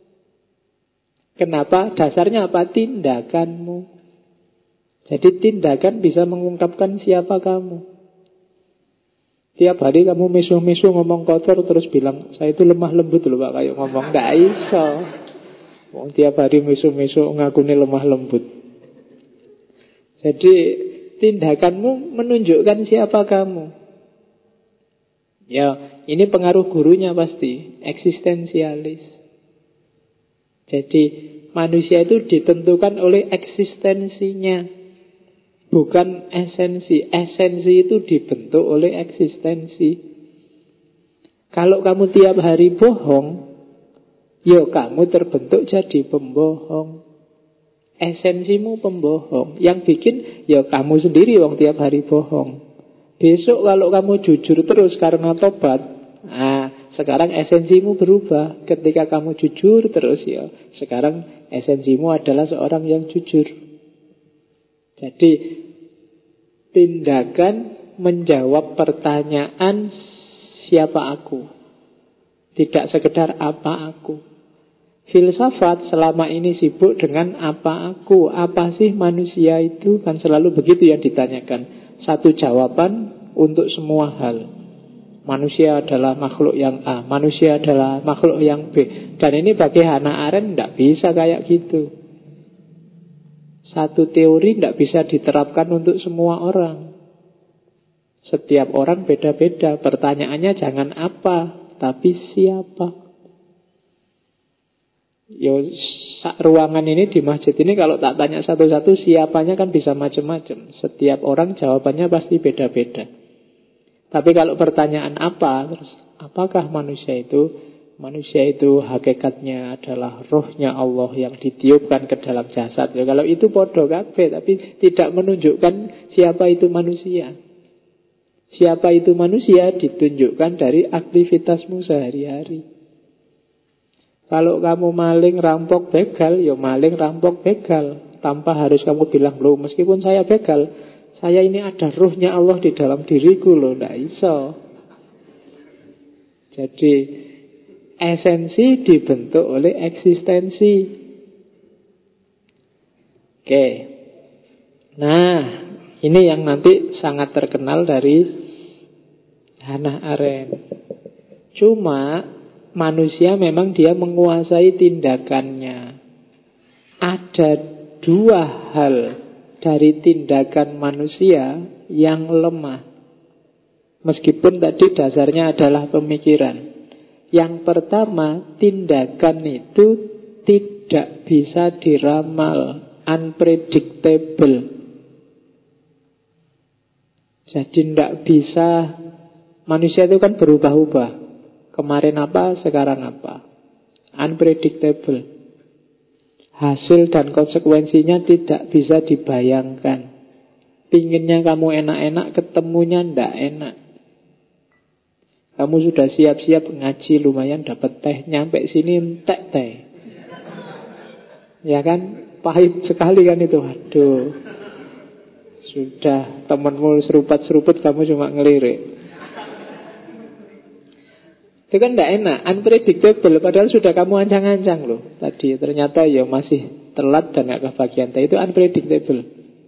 Kenapa? Dasarnya apa? Tindakanmu. Jadi tindakan bisa mengungkapkan siapa kamu. Tiap hari kamu mesu-mesu ngomong kotor terus bilang saya itu lemah lembut loh Pak, kayak ngomong nggak iso. Tiap hari mesu-mesu ngakuni lemah lembut. Jadi tindakanmu menunjukkan siapa kamu. Ya, ini pengaruh gurunya pasti, eksistensialis. Jadi manusia itu ditentukan oleh eksistensinya, bukan esensi. Esensi itu dibentuk oleh eksistensi. Kalau kamu tiap hari bohong, ya kamu terbentuk jadi pembohong. Esensimu pembohong. Yang bikin ya kamu sendiri wong tiap hari bohong. Besok kalau kamu jujur terus karena tobat, sekarang esensimu berubah. Ketika kamu jujur terus ya, sekarang esensimu adalah seorang yang jujur. Jadi tindakan menjawab pertanyaan siapa aku. Tidak sekedar apa aku. Filsafat selama ini sibuk dengan apa aku. Apa sih manusia itu? Kan selalu begitu yang ditanyakan. Satu jawaban untuk semua hal. Manusia adalah makhluk yang A, manusia adalah makhluk yang B. Dan ini bagi Hannah Arendt tidak bisa kayak gitu. Satu teori tidak bisa diterapkan untuk semua orang. Setiap orang beda-beda. Pertanyaannya jangan apa, tapi siapa. Yo, ruangan ini di masjid ini kalau tak tanya satu-satu siapanya kan bisa macam-macam. Setiap orang jawabannya pasti beda-beda. Tapi kalau pertanyaan apa, terus apakah manusia itu? Manusia itu hakikatnya adalah rohnya Allah yang ditiupkan ke dalam jasad. Ya, kalau itu podo kabeh, tapi tidak menunjukkan siapa itu manusia. Siapa itu manusia ditunjukkan dari aktivitasmu sehari-hari. Kalau kamu maling, rampok, begal, ya maling, rampok, begal. Tanpa harus kamu bilang, loh meskipun saya begal, saya ini ada ruhnya Allah di dalam diriku loh. Nggak iso. Jadi esensi dibentuk oleh eksistensi. Oke. Nah, ini yang nanti sangat terkenal dari Hannah Arendt. Cuma manusia memang dia menguasai tindakannya. Ada dua hal dari tindakan manusia yang lemah. Meskipun tadi dasarnya adalah pemikiran. Yang pertama, tindakan itu tidak bisa diramal, unpredictable. Jadi tidak bisa, manusia itu kan berubah-ubah. Kemarin apa, sekarang apa. Unpredictable. Hasil dan konsekuensinya tidak bisa dibayangkan. Pinginnya kamu enak-enak, ketemunya ndak enak. Kamu sudah siap-siap ngaji, lumayan dapat teh, nyampe sini entek teh. Ya kan, pahit sekali kan itu. Aduh, sudah temanmu seruput-seruput, kamu cuma ngelirik. Itu kan tidak enak, unpredictable. Padahal sudah kamu ancang-ancang loh tadi. Ternyata ya masih telat dan gak kebagian. Itu unpredictable.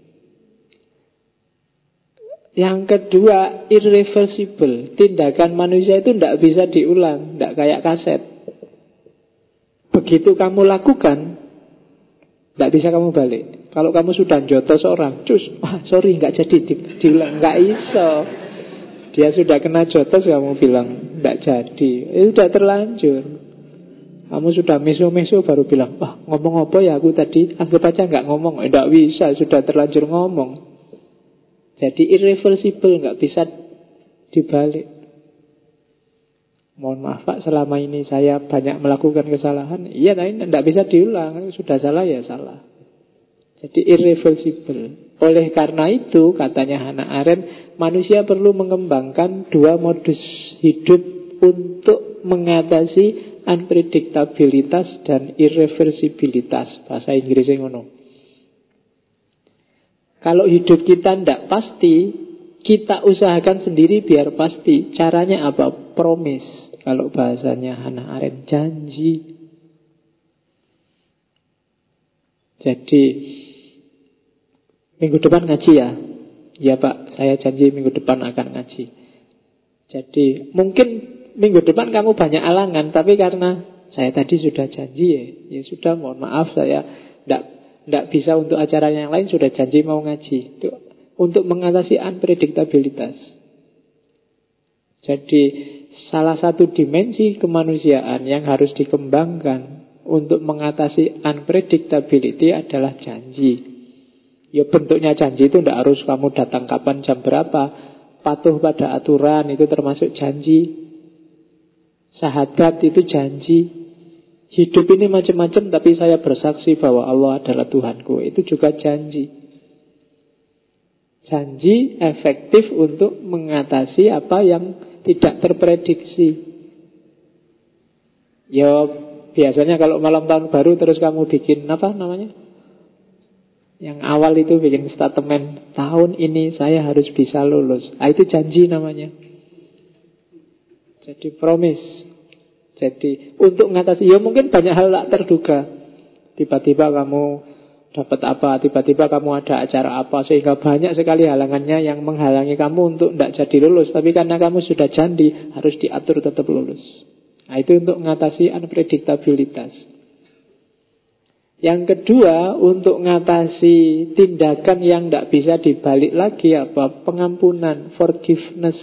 Yang kedua, irreversible. Tindakan manusia itu tidak bisa diulang, tidak kayak kaset. Begitu kamu lakukan, tidak bisa kamu balik. Kalau kamu sudah jotos orang, cus, sorry nggak jadi diulang, nggak iso. Dia sudah kena jotos, kamu bilang tidak jadi, itu sudah terlanjur. Kamu sudah meso-meso baru bilang, ngomong apa ya aku tadi, anggap aja nggak ngomong. Tidak bisa, sudah terlanjur ngomong. Jadi irreversible, nggak bisa dibalik. Mohon maaf Pak, selama ini saya banyak melakukan kesalahan. Iya, tapi tidak bisa diulang. Sudah salah ya salah. Jadi irreversible. Oleh karena itu, katanya Hannah Arendt, manusia perlu mengembangkan dua modus hidup untuk mengatasi unpredictabilitas dan irreversibilitas. Bahasa Inggrisnya ngono. Kalau hidup kita tidak pasti, kita usahakan sendiri biar pasti. Caranya apa? Promise. Kalau bahasanya Hannah Arendt, janji. Jadi minggu depan ngaji ya? Ya Pak, saya janji minggu depan akan ngaji. Jadi mungkin minggu depan kamu banyak alangan, tapi karena saya tadi sudah janji ya sudah, mohon maaf saya tidak bisa untuk acara yang lain, sudah janji mau ngaji. Itu untuk mengatasi unpredictabilitas. Jadi salah satu dimensi kemanusiaan yang harus dikembangkan untuk mengatasi unpredictability adalah janji. Ya bentuknya janji itu tidak harus kamu datang kapan, jam berapa. Patuh pada aturan itu termasuk janji. Syahadat itu janji. Hidup ini macam-macam, tapi saya bersaksi bahwa Allah adalah Tuhanku. Itu juga janji. Janji efektif untuk mengatasi apa yang tidak terprediksi. Ya biasanya kalau malam tahun baru terus kamu bikin apa namanya? Yang awal itu bikin statement, tahun ini saya harus bisa lulus. Itu janji namanya. Jadi promise. Jadi untuk mengatasi, ya mungkin banyak hal tak terduga. Tiba-tiba kamu dapat apa, tiba-tiba kamu ada acara apa, sehingga banyak sekali halangannya yang menghalangi kamu untuk tidak jadi lulus. Tapi karena kamu sudah janji, harus diatur tetap lulus. Nah, itu untuk mengatasi unpredictabilitas. Yang kedua, untuk mengatasi tindakan yang tidak bisa dibalik lagi apa? Pengampunan, forgiveness.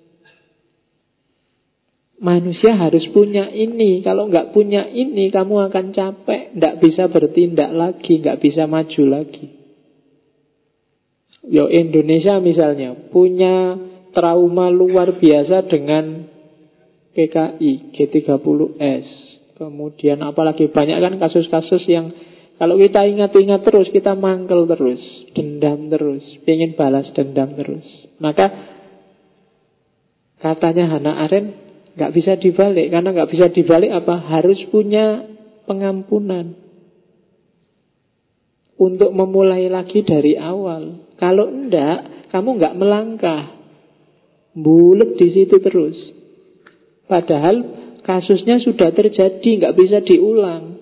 Manusia harus punya ini. Kalau nggak punya ini, kamu akan capek, nggak bisa bertindak lagi, nggak bisa maju lagi. Yo, Indonesia misalnya punya trauma luar biasa dengan PKI, G30S. Kemudian apalagi banyak kan kasus-kasus yang kalau kita ingat-ingat terus, kita mangkel terus, dendam terus, pengen balas dendam terus. Maka katanya Hannah Arendt, nggak bisa dibalik. Karena nggak bisa dibalik apa? Harus punya pengampunan untuk memulai lagi dari awal. Kalau enggak, kamu nggak melangkah, bulet di situ terus. Padahal kasusnya sudah terjadi, nggak bisa diulang.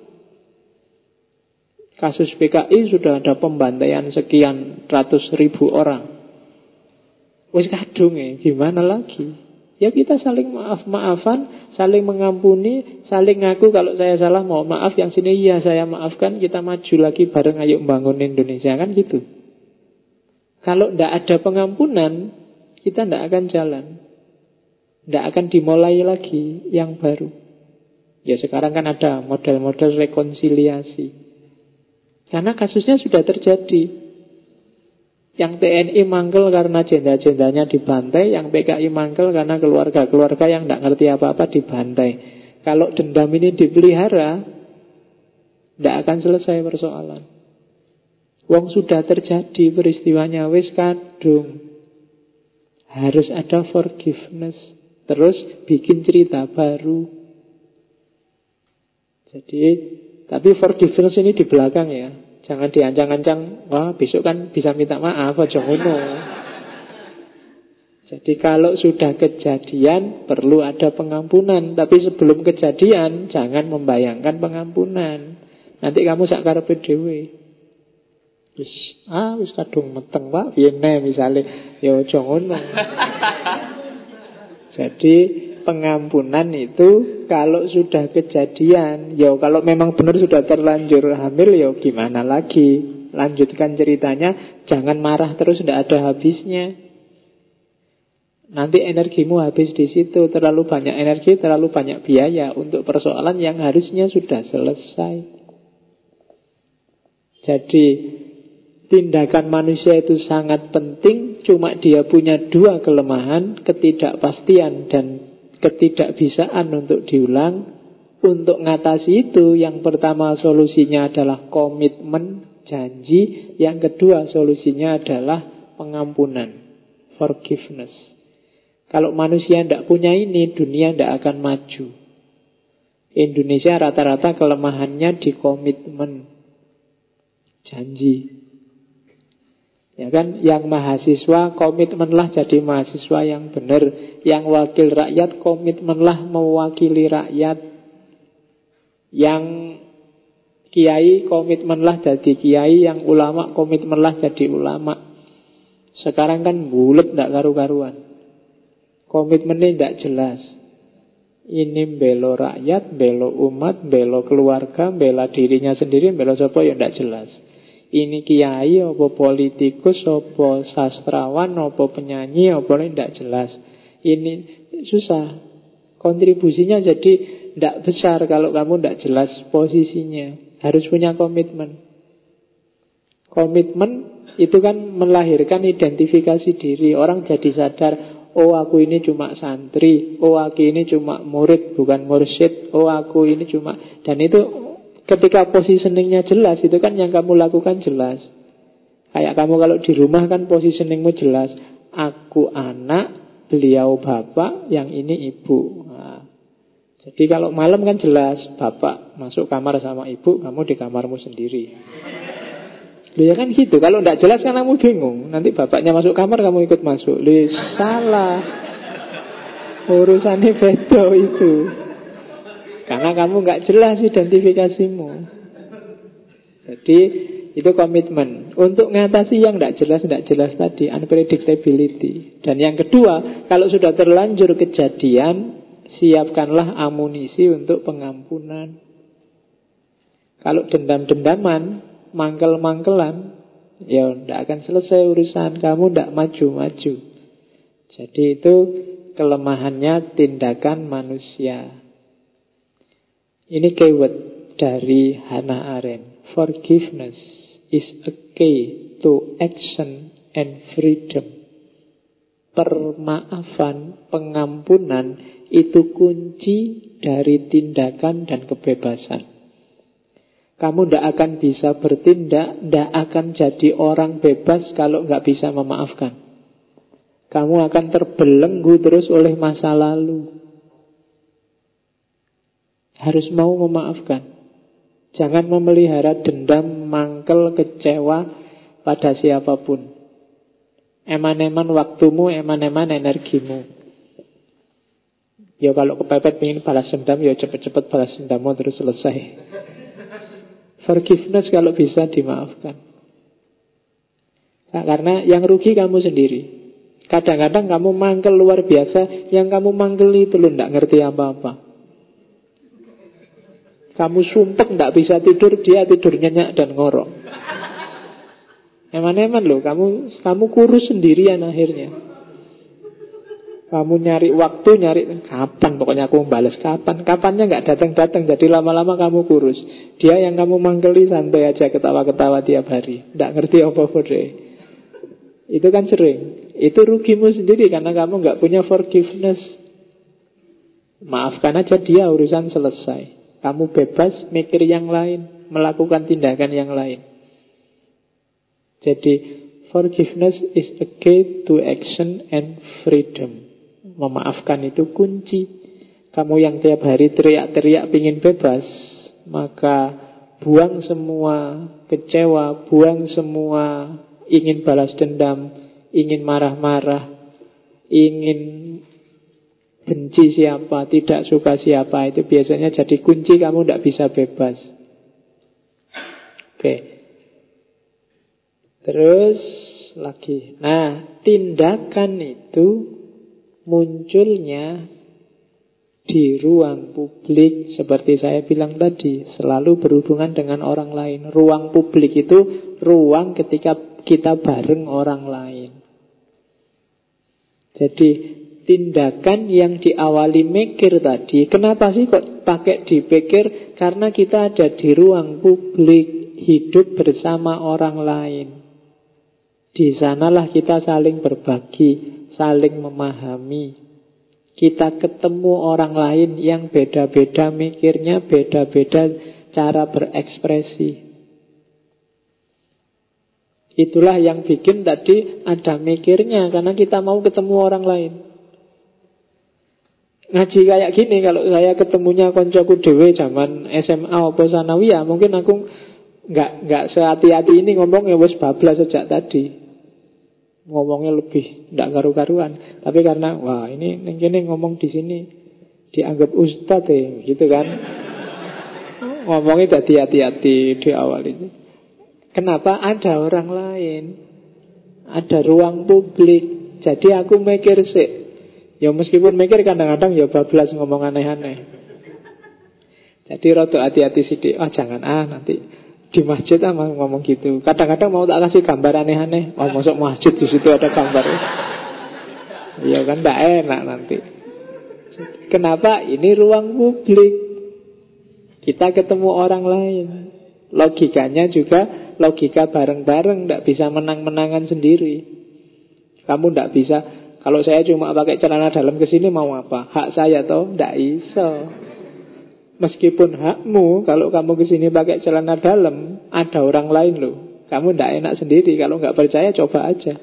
Kasus PKI sudah ada pembantaian sekian ratus ribu orang. Wis kadung gimana lagi? Ya kita saling maaf-maafan, saling mengampuni, saling ngaku kalau saya salah mau maaf, yang sini iya saya maafkan, kita maju lagi bareng ayo membangun Indonesia, kan gitu. Kalau tidak ada pengampunan, kita tidak akan jalan. Tidak akan dimulai lagi yang baru. Ya sekarang kan ada model-model rekonsiliasi. Karena kasusnya sudah terjadi. Yang TNI mangkel karena jenda-jendanya dibantai, yang PKI mangkel karena keluarga-keluarga yang tidak ngerti apa-apa dibantai. Kalau dendam ini dipelihara, tidak akan selesai persoalan. Wong sudah terjadi peristiwanya, wis kadung. Harus ada forgiveness. Terus bikin cerita baru. Jadi, tapi forgiveness ini di belakang ya. Jangan diancang-ancang, wah besok kan bisa minta maaf, aja ngono. Jadi kalau sudah kejadian, perlu ada pengampunan. Tapi sebelum kejadian, jangan membayangkan pengampunan. Nanti kamu sak karepe dhewe. Wis kadung meteng Pak, piye misale, ya aja ngono. Jadi pengampunan itu kalau sudah kejadian, ya kalau memang benar sudah terlanjur hamil, ya gimana lagi? Lanjutkan ceritanya, jangan marah terus, tidak ada habisnya. Nanti energimu habis di situ, terlalu banyak energi, terlalu banyak biaya untuk persoalan yang harusnya sudah selesai. Jadi tindakan manusia itu sangat penting, cuma dia punya dua kelemahan, ketidakpastian dan ketidakbisaan untuk diulang. Untuk mengatasi itu, yang pertama solusinya adalah komitmen, janji. Yang kedua solusinya adalah pengampunan, forgiveness. Kalau manusia tidak punya ini, dunia tidak akan maju. Indonesia rata-rata kelemahannya di komitmen, janji. Ya kan, yang mahasiswa komitmenlah jadi mahasiswa yang benar. Yang wakil rakyat komitmenlah mewakili rakyat. Yang kiai komitmenlah jadi kiai. Yang ulama komitmenlah jadi ulama. Sekarang kan bulet tidak karu-karuan. Komitmennya tidak jelas. Ini belo rakyat, belo umat, belo keluarga, bela dirinya sendiri, belo siapa ya tidak jelas. Ini kiai, apa politikus, apa sastrawan, apa penyanyi, apa ini tidak jelas. Ini susah. Kontribusinya jadi tidak besar kalau kamu tidak jelas posisinya. Harus punya komitmen. Komitmen itu kan melahirkan identifikasi diri. Orang jadi sadar, oh aku ini cuma santri, oh aku ini cuma murid bukan mursyid, oh aku ini cuma. Dan itu ketika positioningnya jelas, itu kan yang kamu lakukan jelas. Kayak kamu kalau di rumah kan positioningmu jelas. Aku anak, beliau bapak, yang ini ibu. Nah, jadi kalau malam kan jelas, bapak masuk kamar sama ibu, kamu di kamarmu sendiri. Loh ya kan gitu. Kalau tidak jelas kan kamu bingung. Nanti bapaknya masuk kamar, kamu ikut masuk. Loh salah. Urusannya beda itu. Karena kamu nggak jelas identifikasimu. Jadi itu komitmen untuk mengatasi yang tidak jelas tadi, unpredictability. Dan yang kedua, kalau sudah terlanjur kejadian, siapkanlah amunisi untuk pengampunan. Kalau dendam-dendaman, mangkel-mangkelan, ya tidak akan selesai urusan. Kamu tidak maju-maju. Jadi itu kelemahannya tindakan manusia. Ini keyword dari Hannah Arendt. Forgiveness is a key to action and freedom. Permaafan, pengampunan itu kunci dari tindakan dan kebebasan. Kamu tidak akan bisa bertindak, tidak akan jadi orang bebas kalau nggak bisa memaafkan. Kamu akan terbelenggu terus oleh masa lalu. Harus mau memaafkan. Jangan memelihara dendam, mangkel, kecewa pada siapapun. Eman-eman waktumu, eman-eman energimu. Ya kalau kepepet ingin balas dendam, ya cepet-cepet balas dendammu terus selesai. Forgiveness kalau bisa dimaafkan. Nah, karena yang rugi kamu sendiri. Kadang-kadang kamu mangkel luar biasa, yang kamu mangkel itu lo tidak ngerti apa-apa. Kamu sumpek tidak bisa tidur, dia tidur nyenyak dan ngorok. Eman-eman loh, kamu kurus sendirian akhirnya. Kamu nyari waktu, nyari kapan, pokoknya aku membalas kapan. Kapannya nggak datang-datang, jadi lama-lama kamu kurus. Dia yang kamu mangkeli santai aja, ketawa-ketawa tiap hari, nggak ngerti apa-apa deh. Itu kan sering. Itu rugimu sendiri karena kamu nggak punya forgiveness. Maafkan aja dia, urusan selesai. Kamu bebas mikir yang lain, melakukan tindakan yang lain. Jadi forgiveness is a key to action and freedom. Memaafkan itu kunci. Kamu yang tiap hari teriak-teriak pingin bebas, maka buang semua kecewa, buang semua ingin balas dendam, ingin marah-marah, ingin benci siapa, tidak suka siapa. Itu biasanya jadi kunci kamu tidak bisa bebas. Oke. Terus lagi. Nah, tindakan itu munculnya di ruang publik. Seperti saya bilang tadi, selalu berhubungan dengan orang lain. Ruang publik itu ruang ketika kita bareng orang lain. Jadi tindakan yang diawali mikir tadi, kenapa sih kok pakai dipikir? Karena kita ada di ruang publik, hidup bersama orang lain. Di sanalah kita saling berbagi, saling memahami. Kita ketemu orang lain yang beda-beda mikirnya, beda-beda cara berekspresi. Itulah yang bikin tadi ada mikirnya, karena kita mau ketemu orang lain. Ngaji kayak gini, kalau saya ketemunya koncoku dewe zaman SMA apa sanawiyah, mungkin aku nggak sehati-hati ini ngomongnya wis bablas sejak tadi. Ngomongnya lebih nggak karu-karuan. Tapi karena wah ini ngomong di sini dianggap ustadz gitu kan. Ngomongnya tadi hati-hati di awal itu. Kenapa? Ada orang lain, ada ruang publik. Jadi aku mikir sih. Ya meskipun mikir kadang-kadang ya bablas ngomong aneh-aneh. Jadi rada hati-hati sidik. Jangan nanti di masjid ngomong gitu. Kadang-kadang mau tak kasih gambar aneh-aneh. Masuk masjid di situ ada gambar. Ya kan tidak enak nanti. Kenapa? Ini ruang publik. Kita ketemu orang lain. Logikanya juga logika bareng-bareng, tidak bisa menang-menangan sendiri. Kamu tidak bisa. Kalau saya cuma pakai celana dalam ke sini mau apa? Hak saya toh, tidak iso. Meskipun hakmu, kalau kamu ke sini pakai celana dalam, ada orang lain loh. Kamu tidak enak sendiri. Kalau nggak percaya coba aja.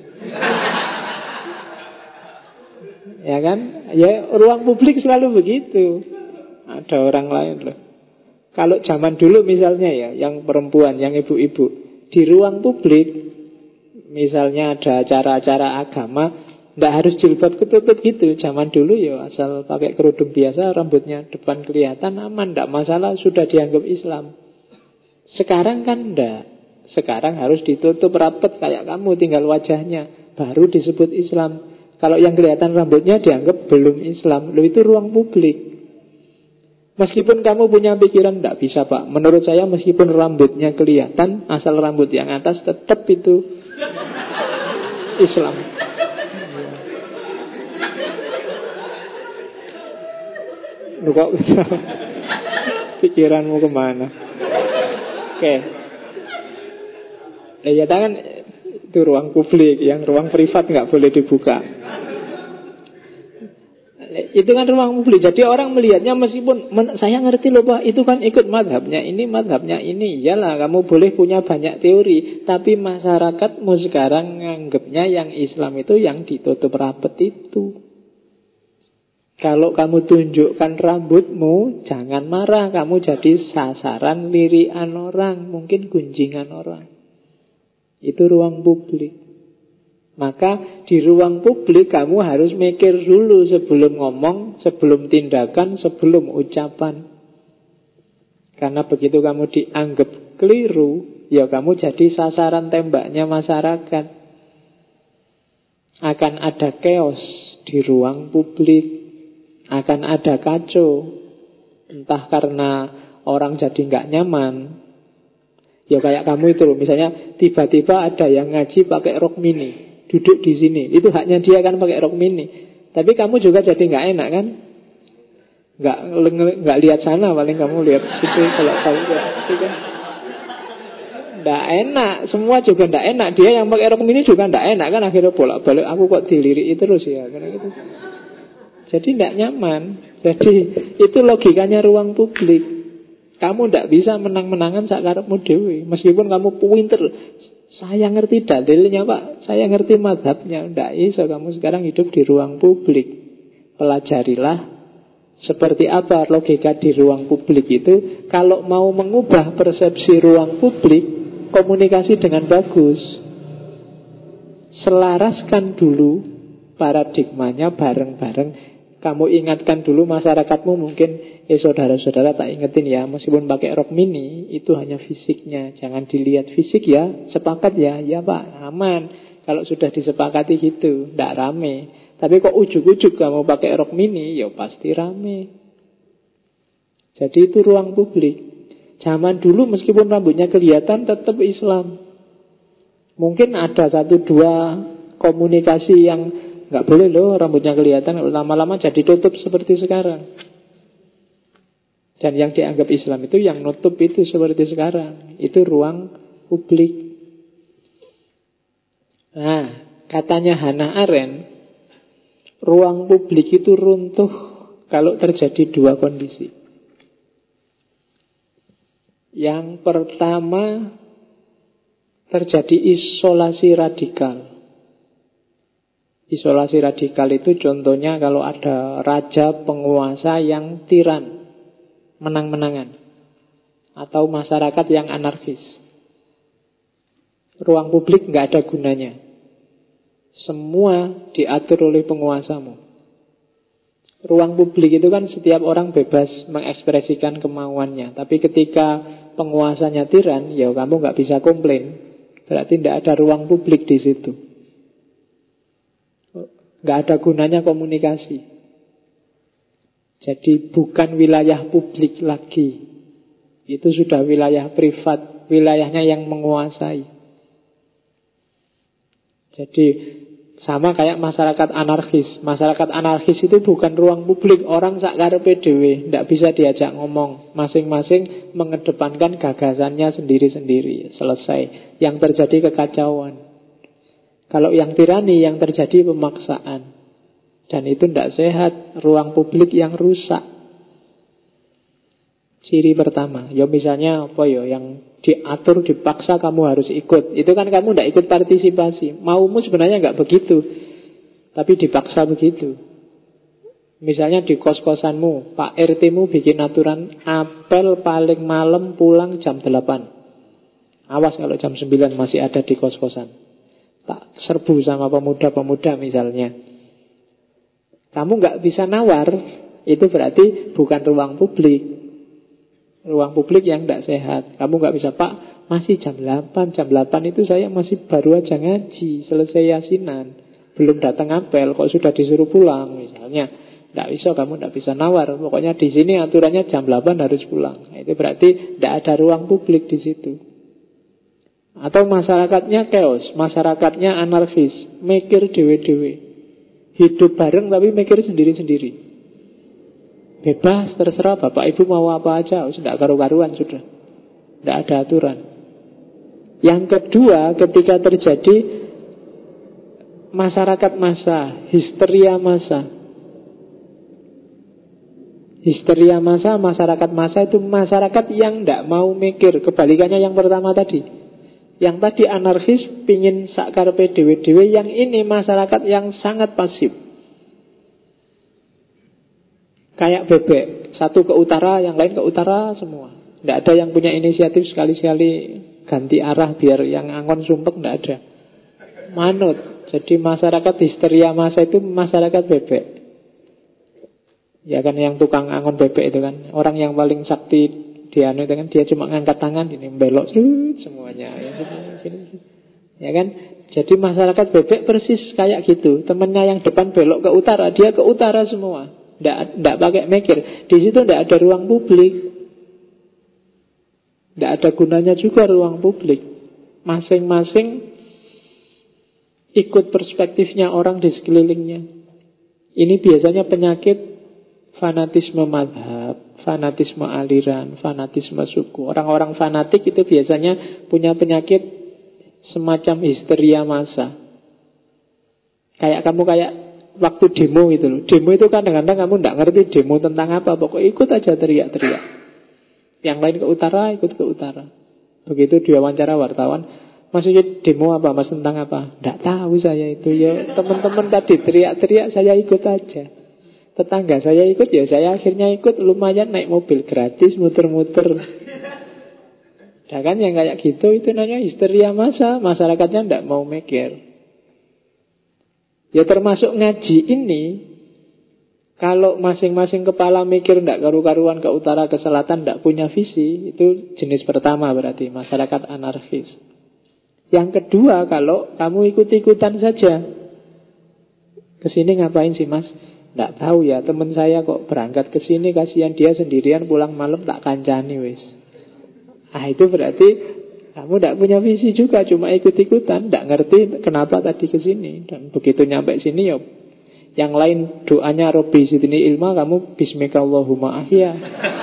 Ya kan? Ya ruang publik selalu begitu. Ada orang lain loh. Kalau zaman dulu misalnya ya, yang perempuan, yang ibu-ibu, di ruang publik, misalnya ada acara-acara agama, Nggak harus jilbab ketutup gitu. Zaman dulu ya asal pakai kerudung biasa, rambutnya depan kelihatan, aman, nggak masalah, sudah dianggap Islam. Sekarang kan enggak. Sekarang harus ditutup rapat kayak kamu, tinggal wajahnya, baru disebut Islam. Kalau yang kelihatan rambutnya dianggap belum Islam. Loh, itu ruang publik. Meskipun kamu punya pikiran, enggak bisa Pak, menurut saya meskipun rambutnya kelihatan, asal rambut yang atas tetap itu Islam. Lu kok pikiranmu kemana? Oke. Ya kan itu ruang publik, yang ruang privat nggak boleh dibuka. Itu kan ruang publik. Jadi orang melihatnya meskipun saya ngerti loh Pak, itu kan ikut madhabnya ini. Iyalah, kamu boleh punya banyak teori, tapi masyarakatmu sekarang nganggapnya yang Islam itu yang ditutup rapat itu. Kalau kamu tunjukkan rambutmu, jangan marah, kamu jadi sasaran lirikan orang, mungkin gunjingan orang. Itu ruang publik. Maka di ruang publik kamu harus mikir dulu sebelum ngomong, sebelum tindakan, sebelum ucapan. Karena begitu kamu dianggap keliru, ya kamu jadi sasaran tembaknya masyarakat. Akan ada chaos di ruang publik. Akan ada kacau. Entah karena orang jadi nggak nyaman. Ya kayak kamu itu loh, misalnya tiba-tiba ada yang ngaji pakai rok mini, duduk di sini, itu haknya dia kan pakai rok mini. Tapi kamu juga jadi nggak enak kan? Nggak lihat sana, paling kamu lihat situ. Kalau kamu lihat situ kan nggak enak, semua juga nggak enak. Dia yang pakai rok mini juga nggak enak kan? Akhirnya bolak-balik, aku kok diliriki terus ya, karena gitu. Jadi tidak nyaman. Jadi itu logikanya ruang publik. Kamu tidak bisa menang-menangan sakarepmu dewe. Meskipun kamu pinter, saya ngerti dalilnya Pak, saya ngerti mazhabnya. Tidak bisa, kamu sekarang hidup di ruang publik. Pelajarilah seperti apa logika di ruang publik itu. Kalau mau mengubah persepsi ruang publik, komunikasi dengan bagus. Selaraskan dulu paradigmanya bareng-bareng. Kamu ingatkan dulu masyarakatmu, mungkin saudara-saudara tak ingetin ya, meskipun pakai rok mini itu hanya fisiknya, jangan dilihat fisik ya. Sepakat ya? Ya Pak, aman. Kalau sudah disepakati gitu, tidak rame. Tapi kok ujuk-ujuk kamu pakai rok mini, ya pasti rame. Jadi itu ruang publik. Zaman dulu meskipun rambutnya kelihatan tetap Islam. Mungkin ada 1-2 komunikasi yang nggak boleh loh rambutnya kelihatan, lama-lama jadi tutup seperti sekarang. Dan yang dianggap Islam itu yang nutup itu seperti sekarang. Itu ruang publik. Nah, katanya Hannah Arendt, ruang publik itu runtuh kalau terjadi 2 kondisi. Yang pertama, terjadi isolasi radikal. Isolasi radikal itu contohnya kalau ada raja penguasa yang tiran, menang-menangan, atau masyarakat yang anarkis. Ruang publik nggak ada gunanya. Semua diatur oleh penguasamu. Ruang publik itu kan setiap orang bebas mengekspresikan kemauannya. Tapi ketika penguasanya tiran, ya kamu nggak bisa komplain. Berarti tidak ada ruang publik di situ. Nggak ada gunanya komunikasi. Jadi bukan wilayah publik lagi. Itu sudah wilayah privat, wilayahnya yang menguasai. Jadi sama kayak masyarakat anarkis. Masyarakat anarkis itu bukan ruang publik. Orang sakkarepe dhewe, tidak bisa diajak ngomong. Masing-masing mengedepankan gagasannya sendiri-sendiri. Selesai. Yang terjadi kekacauan. Kalau yang tirani, yang terjadi pemaksaan. Dan itu tidak sehat. Ruang publik yang rusak. Ciri pertama, ya misalnya apa ya, yang diatur, dipaksa kamu harus ikut. Itu kan kamu tidak ikut partisipasi. Maumu sebenarnya nggak begitu, tapi dipaksa begitu. Misalnya di kos-kosanmu, Pak RT-mu bikin aturan apel paling malam pulang jam 8. Awas kalau jam 9 masih ada di kos-kosan. tak serbu sama pemuda-pemuda misalnya. Kamu nggak bisa nawar, itu berarti bukan ruang publik. Ruang publik yang tidak sehat. Kamu nggak bisa, Pak, masih jam 8 itu saya masih baru aja ngaji, selesai yasinan, belum datang apel, kok sudah disuruh pulang misalnya. Tidak bisa, kamu tidak bisa nawar. Pokoknya di sini aturannya jam 8 harus pulang. Nah, itu berarti tidak ada ruang publik di situ. Atau masyarakatnya chaos, masyarakatnya anarkis, mikir dewe-dewe. Hidup bareng tapi mikir sendiri-sendiri. Bebas, terserah bapak ibu mau apa aja, sudah karu-karuan sudah. Tidak ada aturan. Yang kedua, ketika terjadi masyarakat massa, histeria massa. Histeria massa, masyarakat massa itu masyarakat yang tidak mau mikir. Kebalikannya yang pertama tadi. Yang tadi anarkis, pingin sakkarpe dewe-dewe. Yang ini masyarakat yang sangat pasif. Kayak bebek, satu ke utara, yang lain ke utara semua. Tidak ada yang punya inisiatif sekali-sekali ganti arah biar yang angon sumpek, tidak ada. Manut. Jadi masyarakat histeria massa itu masyarakat bebek. Ya kan, yang tukang angon bebek itu kan, orang yang paling sakti dia itu kan, dia cuma ngangkat tangan, ini belok semuanya. Ya kan? Jadi masyarakat bebek persis kayak gitu. Temennya yang depan belok ke utara, dia ke utara semua. Tidak pakai mikir. Di situ tidak ada ruang publik. Tidak ada gunanya juga ruang publik. Masing-masing ikut perspektifnya orang di sekelilingnya. Ini biasanya penyakit fanatisme mazhab, fanatisme aliran, fanatisme suku. Orang-orang fanatik itu biasanya punya penyakit semacam histeria massa. Kayak kamu waktu demo gitu loh. Demo itu kadang-kadang kamu tidak ngerti demo tentang apa, pokoknya ikut aja teriak-teriak. Yang lain ke utara, ikut ke utara. Begitu diwawancara wartawan, maksudnya demo apa, mas, tentang apa? Tidak tahu saya itu. Ya teman-teman tadi teriak-teriak, saya ikut aja. Tetangga saya ikut, ya saya akhirnya ikut. Lumayan naik mobil gratis, muter-muter. Ya kan, yang kayak gitu itu namanya histeria massa. Masyarakatnya tidak mau mikir. Ya termasuk ngaji ini. Kalau masing-masing kepala mikir tidak karu-karuan ke utara, ke selatan, tidak punya visi, itu jenis pertama berarti masyarakat anarkis. Yang kedua, kalau kamu ikut-ikutan saja. Kesini ngapain sih, mas? Tidak tahu ya, teman saya kok berangkat ke sini, kasihan dia sendirian pulang malam, tak kancani wis. Ah, itu berarti kamu tidak punya visi juga, cuma ikut-ikutan, tidak ngerti kenapa tadi ke sini. Dan begitu nyampe sini ya, yang lain doanya Robbi Zidni Ilma, kamu Bismika Allahumma ahya.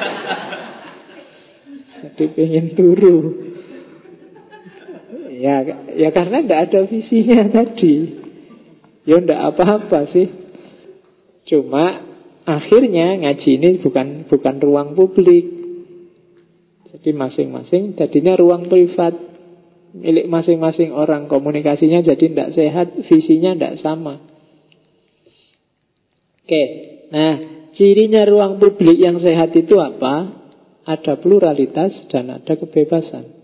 Jadi pengen turu. Ya karena tidak ada visinya tadi. Ya tidak apa-apa sih. Cuma akhirnya ngaji ini bukan ruang publik. Jadi masing-masing jadinya ruang privat, milik masing-masing orang. Komunikasinya jadi tidak sehat, visinya tidak sama. Oke, nah cirinya ruang publik yang sehat itu apa? Ada pluralitas dan ada kebebasan.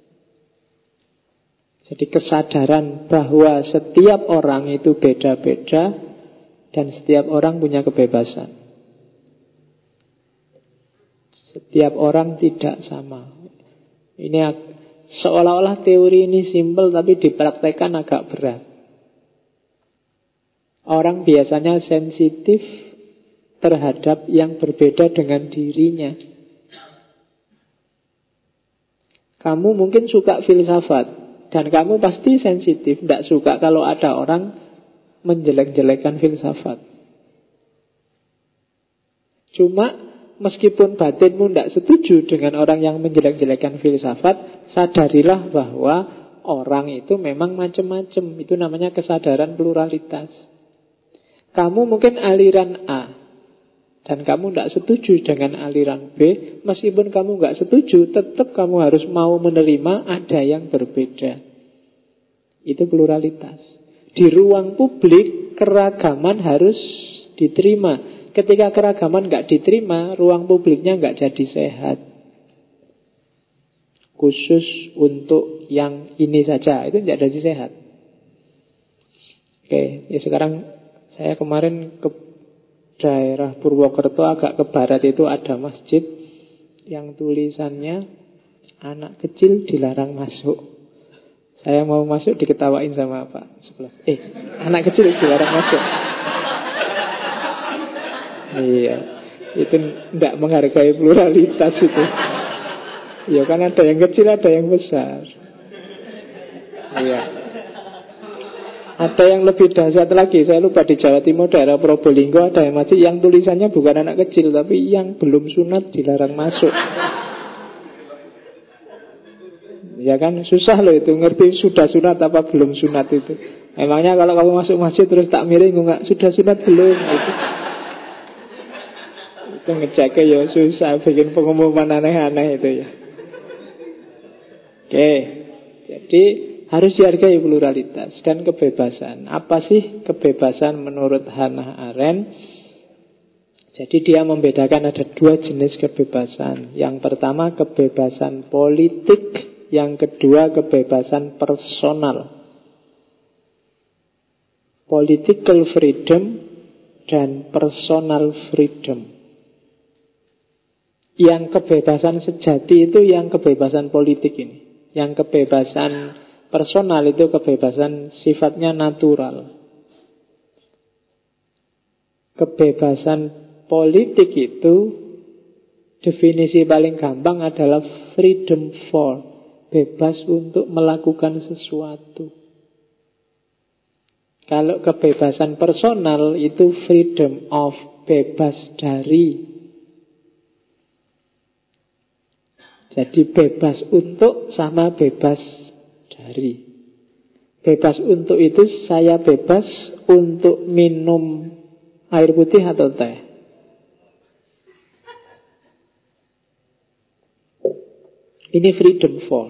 Jadi kesadaran bahwa setiap orang itu beda-beda dan setiap orang punya kebebasan. Setiap orang tidak sama. Ini seolah-olah teori ini simpel, tapi dipraktekkan agak berat. Orang biasanya sensitif terhadap yang berbeda dengan dirinya. Kamu mungkin suka filsafat, dan kamu pasti sensitif, tidak suka kalau ada orang menjelek-jelekan filsafat. Cuma meskipun batinmu tidak setuju dengan orang yang menjelek-jelekan filsafat, sadarilah bahwa orang itu memang macam-macam. Itu namanya kesadaran pluralitas. Kamu mungkin aliran A dan kamu tidak setuju dengan aliran B. Meskipun kamu tidak setuju, tetap kamu harus mau menerima ada yang berbeda. Itu pluralitas. Di ruang publik, keragaman harus diterima. Ketika keragaman nggak diterima, ruang publiknya nggak jadi sehat. Khusus untuk yang ini saja, itu nggak jadi sehat. Oke, ya sekarang saya kemarin ke daerah Purwokerto, agak ke barat itu ada masjid yang tulisannya anak kecil dilarang masuk. Saya mau masuk diketawain sama Pak sebelah. Anak kecil dilarang masuk. Iya, itu tidak menghargai pluralitas itu. Ya kan ada yang kecil, ada yang besar. Iya. Ada yang lebih dahsyat lagi. Saya lupa, di Jawa Timur daerah Probolinggo ada yang masjid yang tulisannya bukan anak kecil, tapi yang belum sunat dilarang masuk. Ya kan susah loh itu, ngerti sudah sunat apa belum sunat itu. Emangnya kalau kamu masuk masjid terus tak miring enggak, sudah sunat belum gitu. Itu ngeceknya ya susah, bikin pengumuman aneh-aneh itu ya. Oke, jadi harus dihargai pluralitas dan kebebasan. Apa sih kebebasan menurut Hannah Arendt? Jadi dia membedakan ada dua jenis kebebasan. Yang pertama kebebasan politik, yang kedua kebebasan personal. Political freedom dan personal freedom. Yang kebebasan sejati itu yang kebebasan politik ini. Yang kebebasan personal itu kebebasan sifatnya natural. Kebebasan politik itu definisi paling gampang adalah freedom for, bebas untuk melakukan sesuatu. Kalau kebebasan personal itu freedom of, bebas dari. Jadi bebas untuk sama bebas dari. Bebas untuk itu saya bebas untuk minum air putih atau teh. Ini freedom for.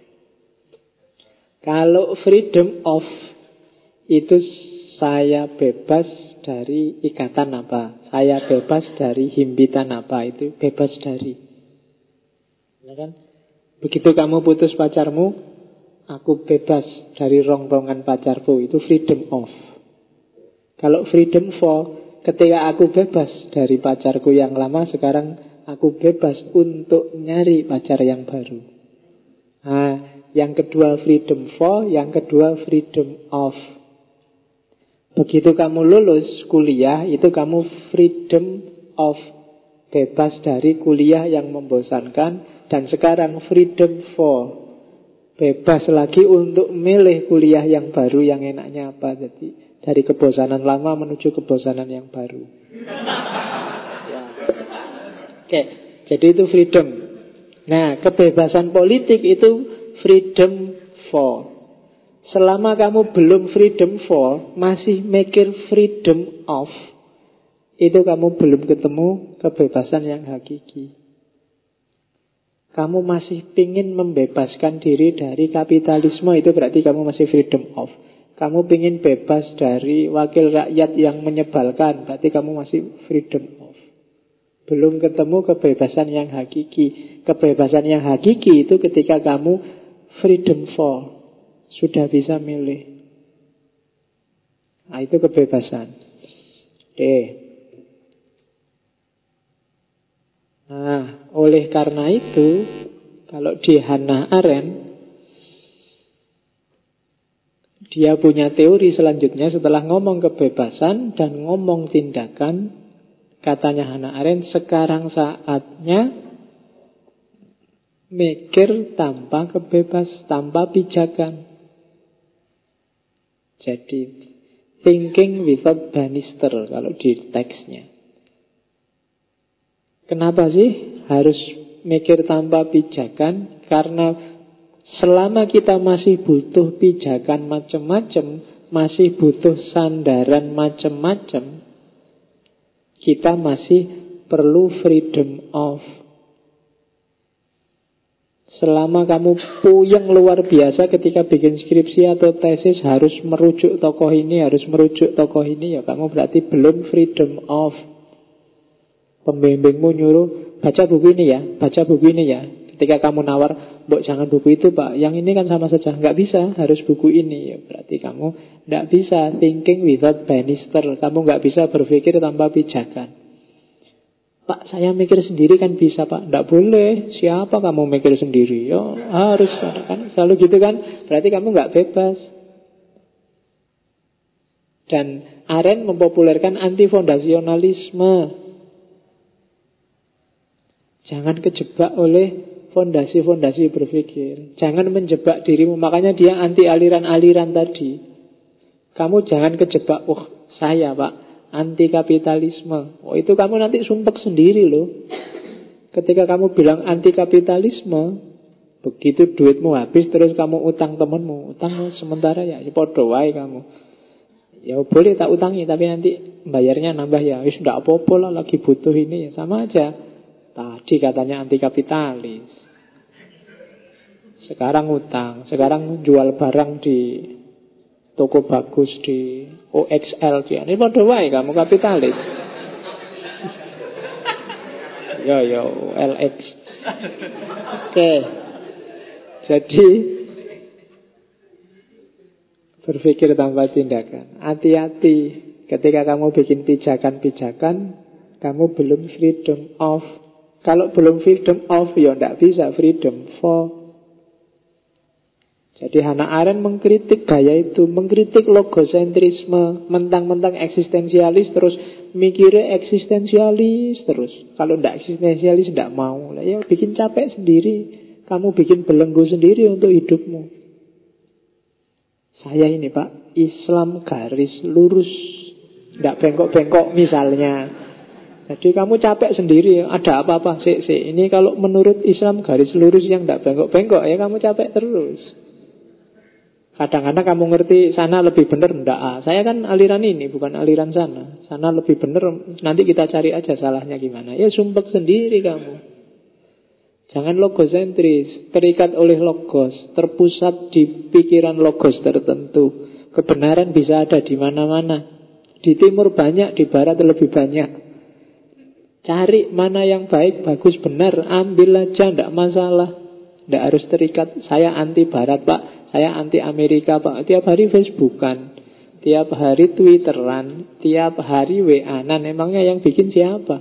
Kalau freedom of itu saya bebas dari ikatan apa, saya bebas dari himpitan apa, itu bebas dari. Ya kan? Begitu kamu putus pacarmu, aku bebas dari rongrongan pacarku, itu freedom of. Kalau freedom for, ketika aku bebas dari pacarku yang lama, sekarang aku bebas untuk nyari pacar yang baru. Nah, yang kedua freedom for, yang kedua freedom of. Begitu kamu lulus kuliah, itu kamu freedom of, bebas dari kuliah yang membosankan. Dan sekarang freedom for, bebas lagi untuk milih kuliah yang baru, yang enaknya apa. Jadi dari kebosanan lama menuju kebosanan yang baru. Ya. Oke, jadi itu freedom. Nah, kebebasan politik itu freedom for. Selama kamu belum freedom for, masih mikir freedom of, itu kamu belum ketemu kebebasan yang hakiki. Kamu masih pingin membebaskan diri dari kapitalisme, itu berarti kamu masih freedom of. Kamu pingin bebas dari wakil rakyat yang menyebalkan, berarti kamu masih freedom of. Belum ketemu kebebasan yang hakiki. Kebebasan yang hakiki itu ketika kamu freedom for, sudah bisa milih. Nah, itu kebebasan. Oke. Nah, oleh karena itu, kalau di Hannah Arendt, dia punya teori selanjutnya setelah ngomong kebebasan dan ngomong tindakan. Katanya Hannah Arendt, sekarang saatnya mikir tanpa tanpa pijakan. Jadi thinking without banister kalau di teksnya. Kenapa sih harus mikir tanpa pijakan? Karena selama kita masih butuh pijakan macam-macam, masih butuh sandaran macam-macam, kita masih perlu freedom of. Selama kamu puyeng luar biasa ketika bikin skripsi atau tesis, harus merujuk tokoh ini, harus merujuk tokoh ini, ya kamu berarti belum freedom of. Pembimbingmu nyuruh baca buku ini ya, baca buku ini ya. Ketika kamu nawar, "Mbok jangan buku itu Pak, yang ini kan sama saja." Nggak bisa, harus buku ini. Ya, berarti kamu nggak bisa thinking without banister. Kamu nggak bisa berpikir tanpa pijakan. "Pak, saya mikir sendiri kan bisa Pak." Nggak boleh. Siapa kamu mikir sendiri? Yo, harus kan selalu gitu kan. Berarti kamu nggak bebas. Dan Arendt mempopulerkan antifondasionalisme. Jangan kejebak oleh fondasi-fondasi berpikir. Jangan menjebak dirimu. Makanya dia anti aliran-aliran tadi. Kamu jangan kejebak, saya Pak, anti kapitalisme. Itu kamu nanti sumpek sendiri loh. Ketika kamu bilang anti kapitalisme, begitu duitmu habis terus kamu utang temenmu. Utang sementara ya podo wae kamu. Ya boleh tak utangi, tapi nanti bayarnya nambah ya. Wis ndak apa-apa lah, lagi butuh ini ya. Sama aja. Tadi katanya anti kapitalis, sekarang utang, sekarang jual barang di toko bagus di OXL. Ini podo wae kamu kapitalis. Yo LX. Oke. Jadi berpikir tanpa tindakan. Hati-hati ketika kamu bikin pijakan-pijakan, kamu belum freedom of. Kalau belum freedom of, ya tidak bisa freedom for. Jadi Hannah Arendt mengkritik gaya itu, mengkritik logosentrisme, mentang-mentang eksistensialis terus mikirnya eksistensialis terus. Kalau tidak eksistensialis tidak mau. Ya bikin capek sendiri, kamu bikin belenggu sendiri untuk hidupmu. Saya ini Pak, Islam garis lurus, tidak bengkok-bengkok misalnya. Jadi kamu capek sendiri, ada apa-apa ini kalau menurut Islam garis lurus yang tidak bengkok-bengkok, ya kamu capek terus. Kadang-kadang kamu ngerti sana lebih benar, enggak. Saya kan aliran ini, bukan aliran sana. Sana lebih benar, nanti kita cari aja salahnya gimana. Ya sumpek sendiri kamu. Jangan logosentris, terikat oleh logos, terpusat di pikiran logos tertentu. Kebenaran bisa ada di mana-mana. Di timur banyak, di barat lebih banyak. Cari mana yang baik, bagus, benar, ambil aja, tidak masalah. Tidak harus terikat. Saya anti barat Pak, saya anti Amerika Pak. Tiap hari Facebookan, tiap hari Twitteran, tiap hari WA-an. Emangnya yang bikin siapa?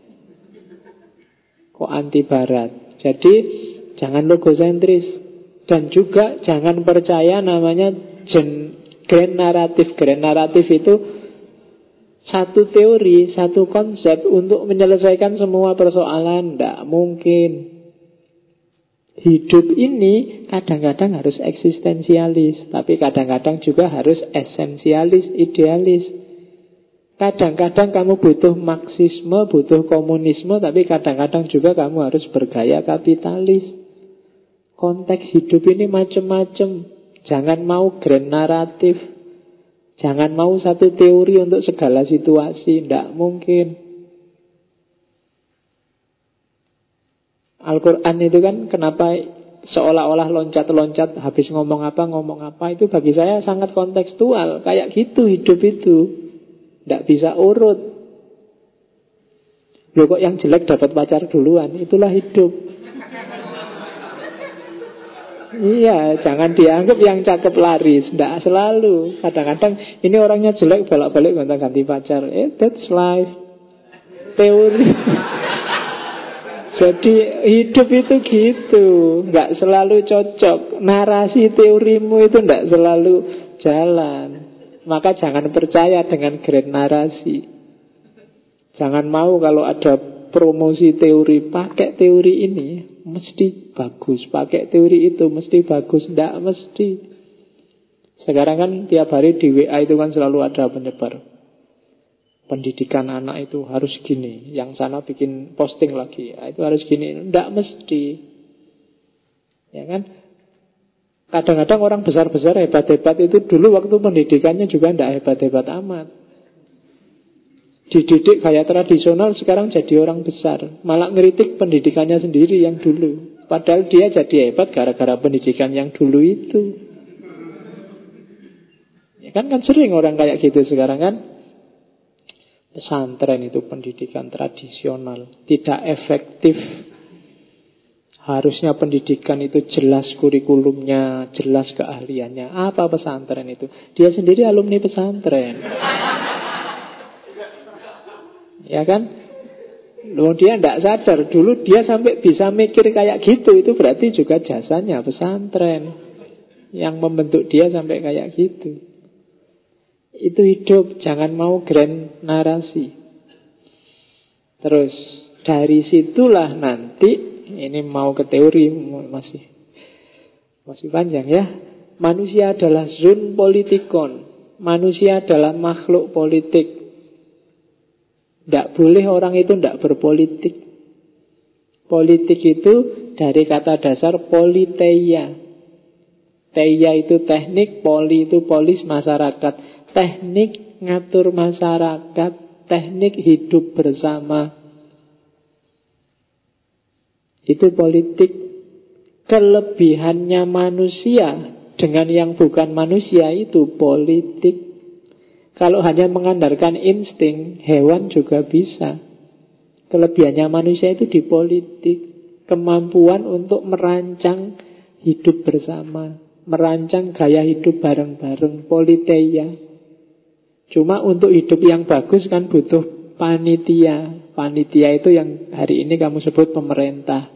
Kok anti barat? Jadi jangan logosentris. Dan juga jangan percaya namanya grand naratif. Grand naratif itu satu teori, satu konsep untuk menyelesaikan semua persoalan. Tidak mungkin. Hidup ini kadang-kadang harus eksistensialis, tapi kadang-kadang juga harus esensialis, idealis. Kadang-kadang kamu butuh Marxisme, butuh komunisme, tapi kadang-kadang juga kamu harus bergaya kapitalis. Konteks hidup ini macam-macam. Jangan mau grand naratif. Jangan mau satu teori untuk segala situasi. Tidak mungkin. Al-Quran itu kan kenapa seolah-olah loncat-loncat, habis ngomong apa, itu bagi saya sangat kontekstual. Kayak gitu hidup itu. Tidak bisa urut. Loh kok yang jelek dapat pacar duluan? Itulah hidup. Iya, jangan dianggap yang cakep laris. Tidak selalu. Kadang-kadang ini orangnya jelek, balik-balik gonta-ganti pacar. That's life. Teori. Jadi hidup itu gitu, nggak selalu cocok. Narasi teorimu itu nggak selalu jalan. Maka jangan percaya dengan grand narasi. Jangan mau kalau ada promosi teori, pakai teori ini mesti bagus, pakai teori itu mesti bagus. Nggak mesti. Sekarang kan tiap hari di WA itu kan selalu ada penyebar pendidikan anak itu harus gini. Yang sana bikin posting lagi, itu harus gini. Tidak mesti. Ya kan? Kadang-kadang orang besar-besar hebat-hebat itu dulu waktu pendidikannya juga tidak hebat-hebat amat. Dididik kayak tradisional, sekarang jadi orang besar. Malah ngeritik pendidikannya sendiri yang dulu. Padahal dia jadi hebat gara-gara pendidikan yang dulu itu. Ya kan sering orang kayak gitu sekarang kan. Pesantren itu pendidikan tradisional, tidak efektif. Harusnya pendidikan itu jelas kurikulumnya, jelas keahliannya. Apa pesantren itu? Dia sendiri alumni pesantren. Ya kan? Loh, dia tidak sadar. Dulu dia sampai bisa mikir kayak gitu. Itu berarti juga jasanya pesantren yang membentuk dia sampai kayak gitu. Itu hidup. Jangan mau grand narasi. Terus dari situlah nanti, ini mau ke teori, masih panjang ya. Manusia adalah zoon politikon. Manusia adalah makhluk politik. Tidak boleh orang itu tidak berpolitik. Politik itu dari kata dasar politeia. Teia itu teknik, poli itu polis, masyarakat. Teknik ngatur masyarakat, teknik hidup bersama. Itu politik. Kelebihannya manusia dengan yang bukan manusia itu politik. Kalau hanya mengandalkan insting, hewan juga bisa. Kelebihannya manusia itu di politik. Kemampuan untuk merancang hidup bersama, merancang gaya hidup bareng-bareng, politeia. Cuma untuk hidup yang bagus kan butuh panitia. Panitia itu yang hari ini kamu sebut pemerintah.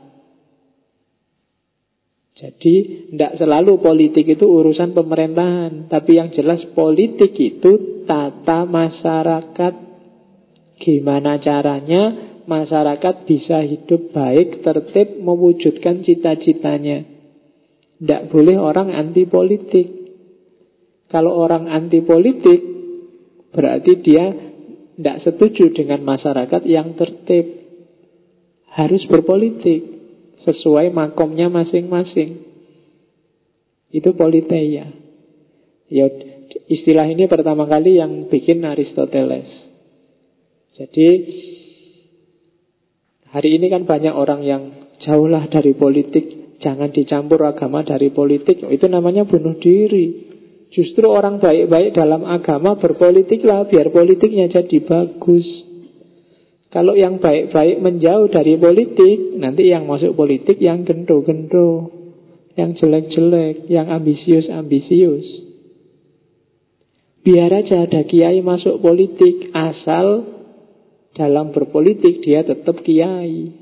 Jadi tidak selalu politik itu urusan pemerintahan. Tapi yang jelas politik itu tata masyarakat. Gimana caranya masyarakat bisa hidup baik, tertib, mewujudkan cita-citanya. Tidak boleh orang anti politik. Kalau orang anti politik, berarti dia tidak setuju dengan masyarakat yang tertib. Harus berpolitik sesuai makomnya masing-masing. Itu politeia. Ya, istilah ini pertama kali yang bikin Aristoteles. Jadi hari ini kan banyak orang yang jauhlah dari politik, jangan dicampur agama dari politik. Itu namanya bunuh diri. Justru orang baik-baik dalam agama berpolitiklah biar politiknya jadi bagus. Kalau yang baik-baik menjauh dari politik, nanti yang masuk politik yang gendo-gendo, yang jelek-jelek, yang ambisius-ambisius. Biar aja ada kiai masuk politik, asal dalam berpolitik dia tetap kiai.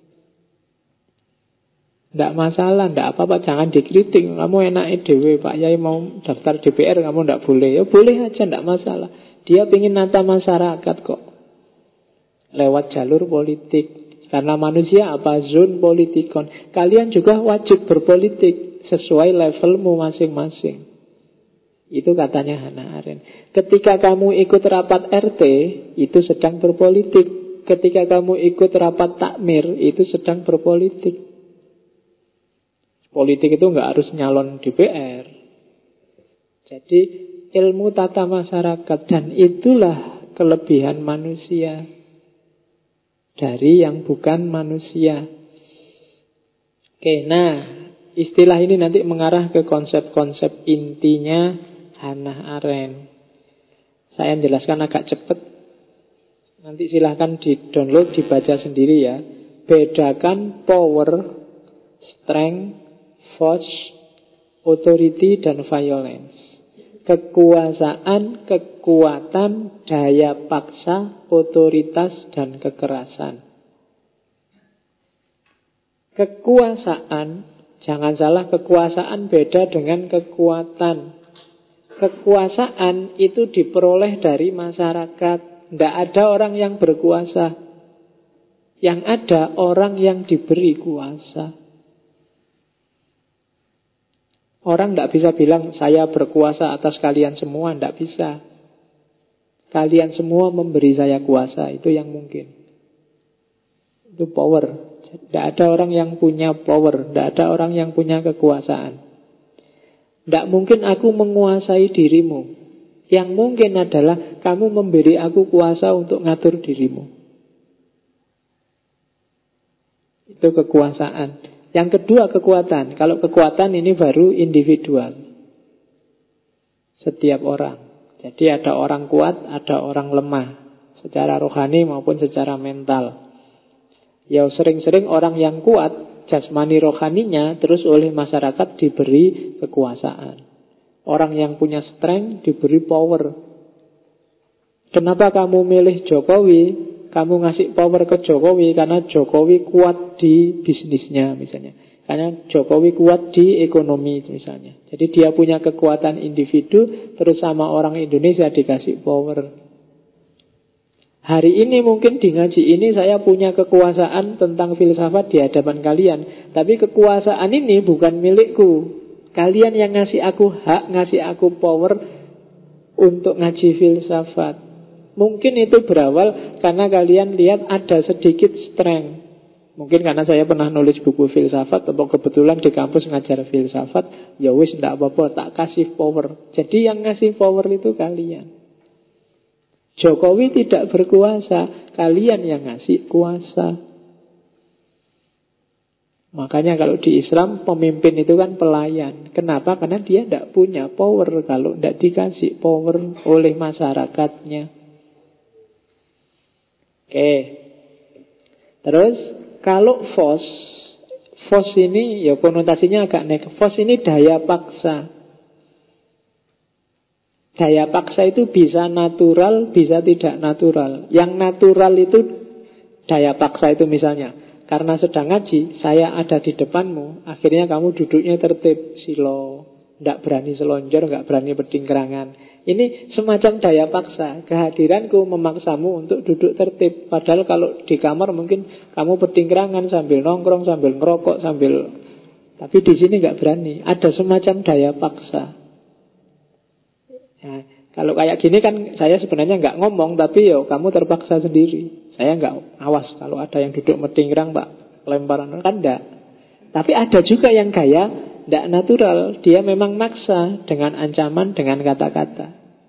Tidak masalah, tidak apa-apa, jangan dikritik. Kamu enak dewe, Pak Yai mau daftar DPR, kamu tidak boleh. Ya boleh aja, tidak masalah. Dia ingin nata masyarakat kok. Lewat jalur politik. Karena manusia apa? Zon politikon. Kalian juga wajib berpolitik sesuai levelmu masing-masing. Itu katanya Hannah Arendt. Ketika kamu ikut rapat RT, itu sedang berpolitik. Ketika kamu ikut rapat takmir, itu sedang berpolitik. Politik itu nggak harus nyalon DPR. Jadi ilmu tata masyarakat, dan itulah kelebihan manusia dari yang bukan manusia. Oke, nah istilah ini nanti mengarah ke konsep-konsep intinya Hannah Arendt. Saya jelaskan agak cepat. Nanti silahkan di-download, dibaca sendiri ya. Bedakan power, strength, force, authority, dan violence. Kekuasaan, kekuatan, daya paksa, otoritas, dan kekerasan. Kekuasaan, jangan salah, kekuasaan beda dengan kekuatan. Kekuasaan itu diperoleh dari masyarakat. Tidak ada orang yang berkuasa. Yang ada orang yang diberi kuasa. Orang tidak bisa bilang saya berkuasa atas kalian semua. Tidak bisa. Kalian semua memberi saya kuasa. Itu yang mungkin. Itu power. Tidak ada orang yang punya power. Tidak ada orang yang punya kekuasaan. Tidak mungkin aku menguasai dirimu. Yang mungkin adalah kamu memberi aku kuasa untuk ngatur dirimu. Itu kekuasaan. Yang kedua kekuatan. Kalau kekuatan ini baru individual. Setiap orang. Jadi ada orang kuat, ada orang lemah. Secara rohani maupun secara mental. Ya sering-sering orang yang kuat jasmani rohaninya, terus oleh masyarakat diberi kekuasaan. Orang yang punya strength diberi power. Kenapa kamu milih Jokowi? Kamu ngasih power ke Jokowi karena Jokowi kuat di bisnisnya misalnya. Karena Jokowi kuat di ekonomi misalnya. Jadi dia punya kekuatan individu, terus sama orang Indonesia dikasih power. Hari ini mungkin di ngaji ini saya punya kekuasaan tentang filsafat di hadapan kalian. Tapi kekuasaan ini bukan milikku. Kalian yang ngasih aku hak, ngasih aku power untuk ngaji filsafat. Mungkin itu berawal karena kalian lihat ada sedikit strength. Mungkin karena saya pernah nulis buku filsafat atau kebetulan di kampus ngajar filsafat. Ya wis, tidak apa-apa, tak kasih power. Jadi yang ngasih power itu kalian. Jokowi tidak berkuasa, kalian yang ngasih kuasa. Makanya kalau di Islam pemimpin itu kan pelayan. Kenapa? Karena dia tidak punya power kalau tidak dikasih power oleh masyarakatnya. Oke. Terus kalau force ini ya konotasinya agak negatif. Force ini daya paksa. Daya paksa itu bisa natural, bisa tidak natural. Yang natural itu daya paksa itu misalnya, karena sedang ngaji, saya ada di depanmu, akhirnya kamu duduknya tertib, silo, tidak berani selonjor, tidak berani berdingkrangan. Ini semacam daya paksa. Kehadiranku memaksamu untuk duduk tertib. Padahal kalau di kamar mungkin kamu berdingkrangan sambil nongkrong, sambil ngerokok, tapi di sini nggak berani. Ada semacam daya paksa. Nah, kalau kayak gini kan saya sebenarnya nggak ngomong, tapi yo kamu terpaksa sendiri. Saya nggak awas kalau ada yang duduk medingkrang pak lemparan kan enggak. Tapi ada juga yang gaya tidak natural, dia memang maksa dengan ancaman, dengan kata-kata.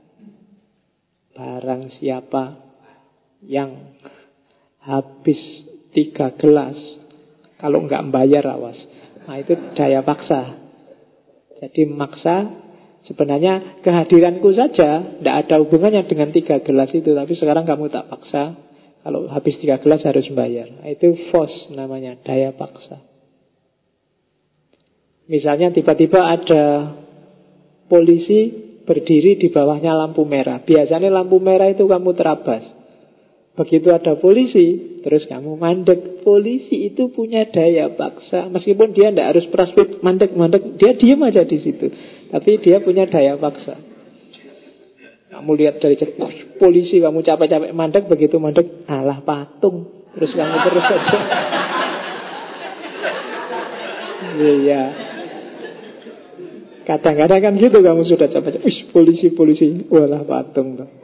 Barang siapa yang habis 3 gelas kalau nggak membayar awas. Nah itu daya paksa. Jadi maksa. Sebenarnya kehadiranku saja tidak ada hubungannya dengan 3 gelas itu. Tapi sekarang kamu tak paksa. Kalau habis 3 gelas harus bayar. Itu force namanya, daya paksa. Misalnya tiba-tiba ada polisi berdiri di bawahnya lampu merah. Biasanya lampu merah itu kamu terabas. Begitu ada polisi, terus kamu mandek. Polisi itu punya daya paksa. Meskipun dia tidak harus praspit, mandek, dia diam aja di situ. Tapi dia punya daya paksa. Kamu lihat dari polisi, kamu capek-capek mandek, begitu mandek, alah patung. Terus kamu terus saja. Iya. Kadang-kadang kan gitu, kamu sudah capek-capek. Polisi, walah patung tuh.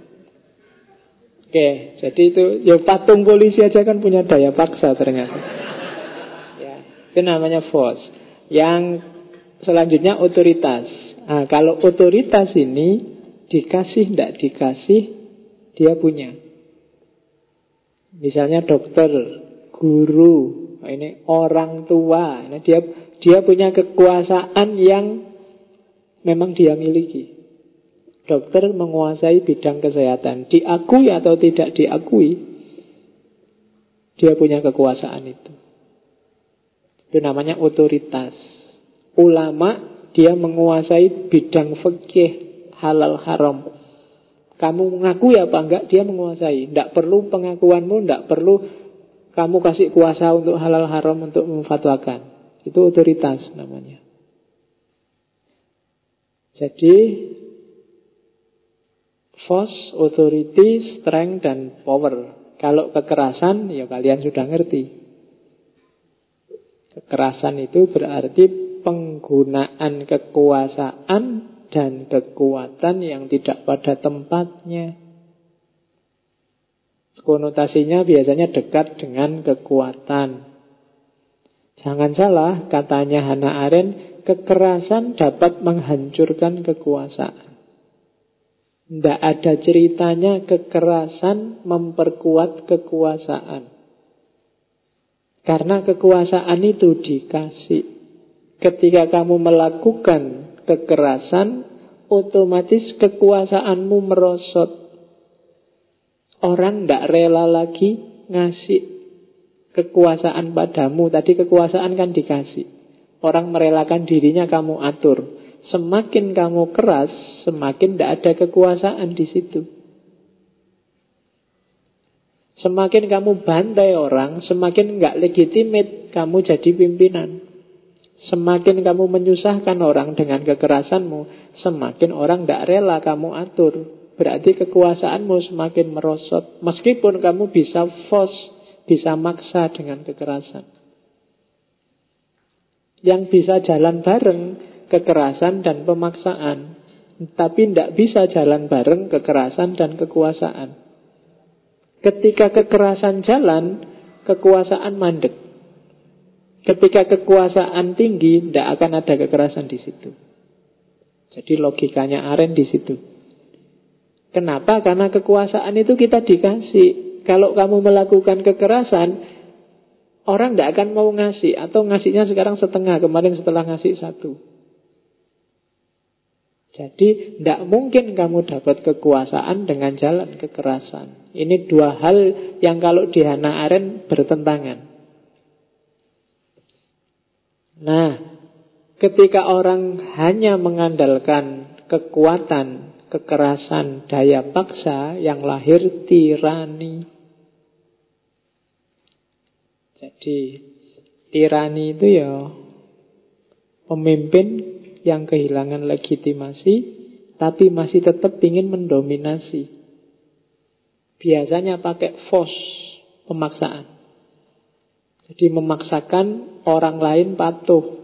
Oke, jadi itu ya patung polisi aja kan punya daya paksa ternyata. Ya, itu namanya force. Yang selanjutnya otoritas. Nah, kalau otoritas ini dikasih tidak dikasih dia punya. Misalnya dokter, guru, ini orang tua, ini dia punya kekuasaan yang memang dia miliki. Dokter menguasai bidang kesehatan. Diakui atau tidak diakui, dia punya kekuasaan itu. Itu namanya otoritas. Ulama, dia menguasai bidang fikih, halal haram. Kamu mengakui apa enggak, dia menguasai. Tidak perlu pengakuanmu, tidak perlu kamu kasih kuasa untuk halal haram untuk memfatwakan. Itu otoritas namanya. Jadi force, authority, strength, dan power. Kalau kekerasan, ya kalian sudah ngerti. Kekerasan itu berarti penggunaan kekuasaan dan kekuatan yang tidak pada tempatnya. Konotasinya biasanya dekat dengan kekuatan. Jangan salah, katanya Hannah Arendt, kekerasan dapat menghancurkan kekuasaan. Tidak ada ceritanya kekerasan memperkuat kekuasaan. Karena kekuasaan itu dikasih. Ketika kamu melakukan kekerasan, otomatis kekuasaanmu merosot. Orang tidak rela lagi ngasih kekuasaan padamu. Tadi kekuasaan kan dikasih. Orang merelakan dirinya, kamu atur. Semakin kamu keras, semakin tidak ada kekuasaan di situ. Semakin kamu bantai orang, semakin nggak legitimate kamu jadi pimpinan. Semakin kamu menyusahkan orang dengan kekerasanmu, semakin orang tidak rela kamu atur. Berarti kekuasaanmu semakin merosot. Meskipun kamu bisa force, bisa maksa dengan kekerasan. Yang bisa jalan bareng kekerasan dan pemaksaan, tapi tidak bisa jalan bareng kekerasan dan kekuasaan. Ketika kekerasan jalan, kekuasaan mandek. Ketika kekuasaan tinggi, tidak akan ada kekerasan di situ. Jadi logikanya Arendt di situ. Kenapa? Karena kekuasaan itu kita dikasih. Kalau kamu melakukan kekerasan, orang tidak akan mau ngasih. Atau ngasihnya sekarang setengah, kemarin setelah ngasih 1. Jadi tidak mungkin kamu dapat kekuasaan dengan jalan kekerasan. Ini dua hal yang kalau di Hannah Arendt bertentangan. Nah, ketika orang hanya mengandalkan kekuatan, kekerasan, daya paksa, yang lahir tirani. Jadi tirani itu ya pemimpin yang kehilangan legitimasi, tapi masih tetap ingin mendominasi. Biasanya pakai force, pemaksaan. Jadi memaksakan orang lain patuh.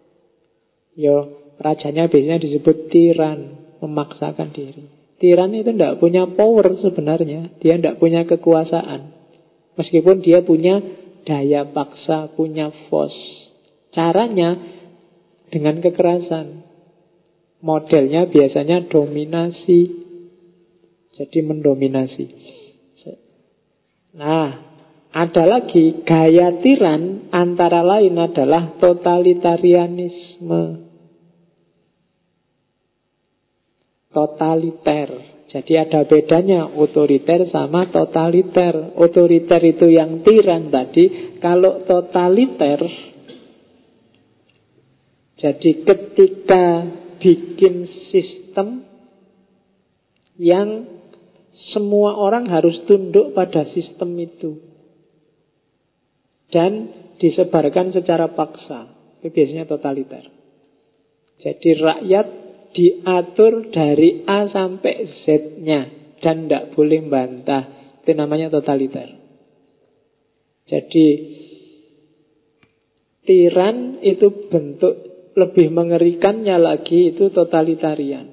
Rajanya biasanya disebut tiran, memaksakan diri. Tiran itu tidak punya power sebenarnya. Dia tidak punya kekuasaan. Meskipun dia punya daya paksa, punya force. Caranya dengan kekerasan. Modelnya biasanya dominasi. Jadi mendominasi. Nah, ada lagi gaya tiran, antara lain adalah totalitarianisme. Totaliter. Jadi ada bedanya otoriter sama totaliter. Otoriter itu yang tiran tadi. Kalau totaliter, jadi ketika bikin sistem yang semua orang harus tunduk pada sistem itu dan disebarkan secara paksa. Itu biasanya totaliter. Jadi rakyat diatur dari A sampai Z-nya dan tidak boleh bantah. Itu namanya totaliter. Jadi tiran itu bentuk lebih mengerikannya lagi, itu totalitarian.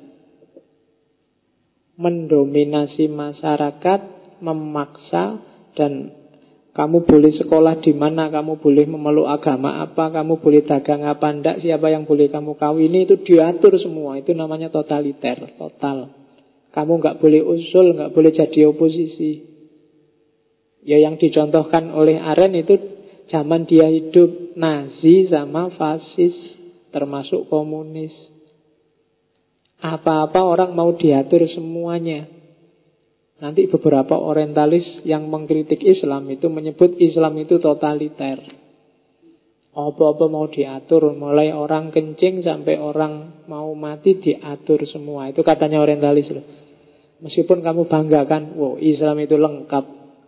Mendominasi masyarakat, memaksa, dan kamu boleh sekolah di mana, kamu boleh memeluk agama apa, kamu boleh dagang apa enggak, siapa yang boleh kamu kawini, itu diatur semua. Itu namanya totaliter, total. Kamu nggak boleh usul, nggak boleh jadi oposisi. Ya yang dicontohkan oleh Arendt itu zaman dia hidup, Nazi sama fasis, termasuk komunis. Apa-apa orang mau diatur semuanya. Nanti beberapa orientalis yang mengkritik Islam itu menyebut Islam itu totaliter. Apa-apa mau diatur, mulai orang kencing sampai orang mau mati diatur semua. Itu katanya orientalis loh. Meskipun kamu banggakan, wow, Islam itu lengkap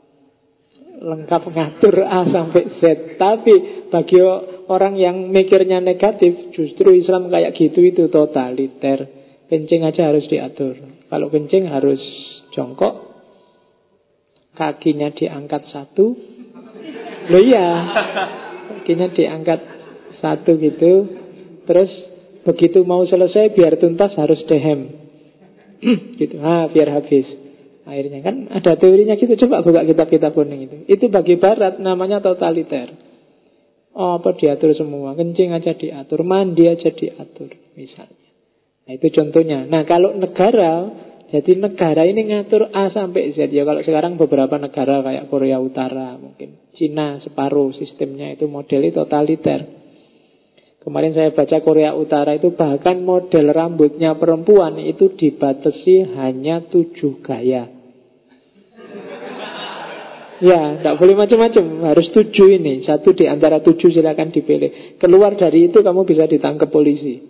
ngatur A sampai Z. Tapi bagi orang yang mikirnya negatif, justru Islam kayak gitu itu totaliter. Kencing aja harus diatur. Kalau kencing harus jongkok, kakinya diangkat 1. Loh iya, kakinya diangkat 1 gitu. Terus begitu mau selesai biar tuntas harus dehem. Gitu, biar habis. Akhirnya kan ada teorinya gitu. Coba buka kitab-kitab kuning itu. Itu bagi Barat namanya totaliter. Apa diatur semua, kencing aja diatur, mandi aja diatur misalnya. Nah itu contohnya. Nah kalau negara, jadi negara ini ngatur A sampai Z. Ya kalau sekarang beberapa negara kayak Korea Utara, mungkin Cina separuh sistemnya itu modelnya totaliter. Kemarin saya baca Korea Utara itu bahkan model rambutnya perempuan itu dibatasi hanya 7 gaya. Ya, tidak boleh macam-macam. Harus 7 ini. 1 di antara 7 silakan dipilih. Keluar dari itu kamu bisa ditangkap polisi.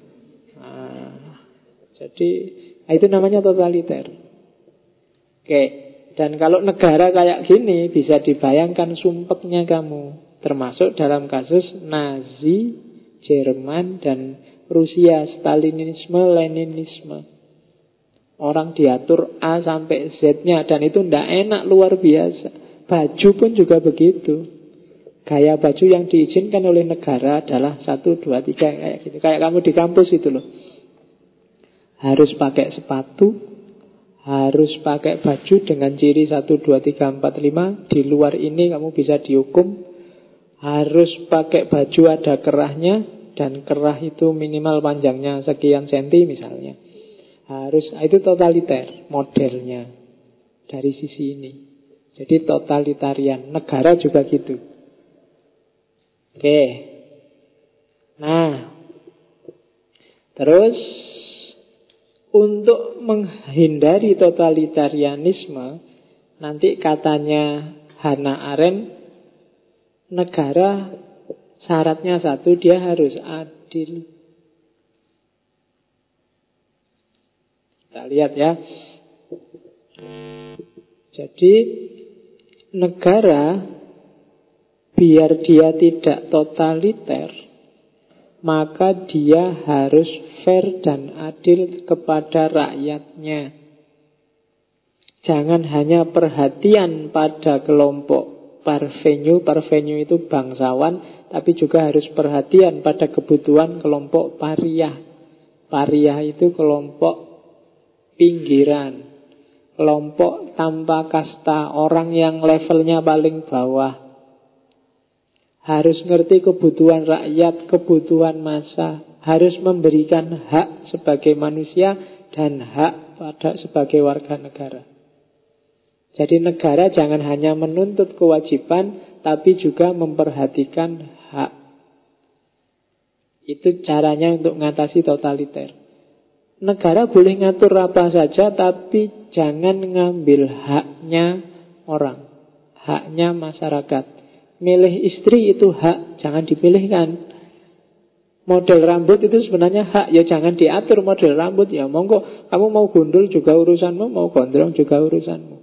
Jadi itu namanya totaliter. Oke. Dan kalau negara kayak gini bisa dibayangkan sumpeknya kamu. Termasuk dalam kasus Nazi, Jerman, dan Rusia, Stalinisme, Leninisme. Orang diatur A sampai Z-nya. Dan itu tidak enak, luar biasa. Baju pun juga begitu. Gaya baju yang diizinkan oleh negara adalah 1, 2, 3 kayak gitu. Kayak kamu di kampus itu loh. Harus pakai sepatu, harus pakai baju dengan ciri 1, 2, 3, 4, 5. Di luar ini kamu bisa dihukum. Harus pakai baju ada kerahnya. Dan kerah itu minimal panjangnya sekian senti misalnya. Itu totaliter modelnya dari sisi ini. Jadi totalitarian. Negara juga gitu. Oke. Nah, terus untuk menghindari totalitarianisme, nanti katanya Hannah Arendt, negara syaratnya 1, dia harus adil. Kita lihat ya. Jadi negara biar dia tidak totaliter, maka dia harus fair dan adil kepada rakyatnya. Jangan hanya perhatian pada kelompok parvenue. Parvenue itu bangsawan, tapi juga harus perhatian pada kebutuhan kelompok pariah. Pariah itu kelompok pinggiran, kelompok tanpa kasta, orang yang levelnya paling bawah. Harus ngerti kebutuhan rakyat, kebutuhan massa. Harus memberikan hak sebagai manusia dan hak pada sebagai warga negara. Jadi negara jangan hanya menuntut kewajiban, tapi juga memperhatikan hak. Itu caranya untuk mengatasi totaliter. Negara boleh ngatur apa saja, tapi jangan ngambil haknya orang, haknya masyarakat. Milih istri itu hak, jangan dipilihkan. Model rambut itu sebenarnya hak, ya jangan diatur model rambut. Ya monggo, kamu mau gundul juga urusanmu, mau gondrong juga urusanmu.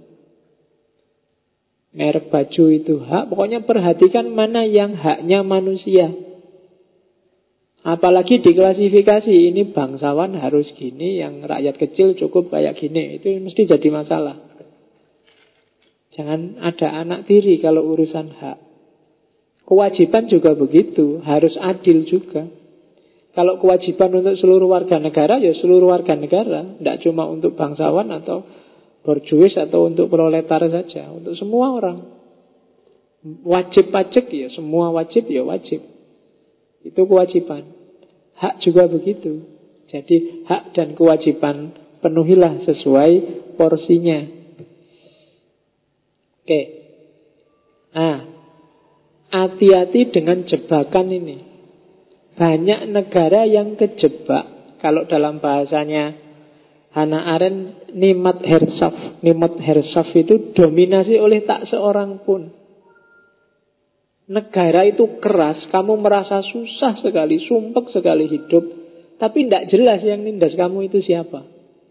Merek baju itu hak, pokoknya perhatikan mana yang haknya manusia. Apalagi diklasifikasi, ini bangsawan harus gini, yang rakyat kecil cukup kayak gini. Itu mesti jadi masalah. Jangan ada anak tiri kalau urusan hak. Kewajiban juga begitu, harus adil juga. Kalau kewajiban untuk seluruh warga negara, ya seluruh warga negara. Tidak cuma untuk bangsawan atau borjuis atau untuk proletar saja. Untuk semua orang. Wajib pajak, ya semua wajib, ya wajib. Itu kewajiban. Hak juga begitu. Jadi hak dan kewajiban penuhilah sesuai porsinya. Oke. Nah, hati-hati dengan jebakan ini. Banyak negara yang kejebak. Kalau dalam bahasanya Hannah Arendt, Nimat Herrschaft. Nimat Herrschaft itu dominasi oleh tak seorang pun. Negara itu keras, kamu merasa susah sekali, sumpek sekali hidup, tapi tidak jelas yang nindas kamu itu siapa.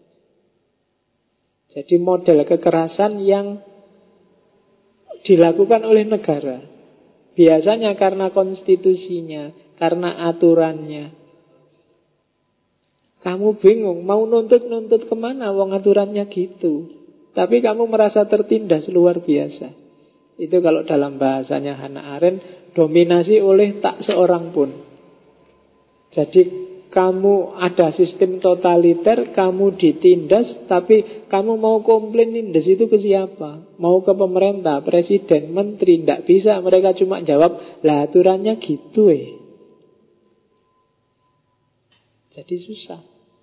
Jadi model kekerasan yang dilakukan oleh negara, biasanya karena konstitusinya, karena aturannya. Kamu bingung, mau nuntut kemana, wong aturannya gitu. Tapi kamu merasa tertindas luar biasa. Itu kalau dalam bahasanya Hannah Arendt, dominasi oleh tak seorang pun. Jadi kamu ada sistem totaliter, kamu ditindas, tapi kamu mau komplain nindas itu ke siapa? Mau ke pemerintah, presiden, menteri, tidak bisa. Mereka cuma jawab, lah aturannya gitu Jadi susah.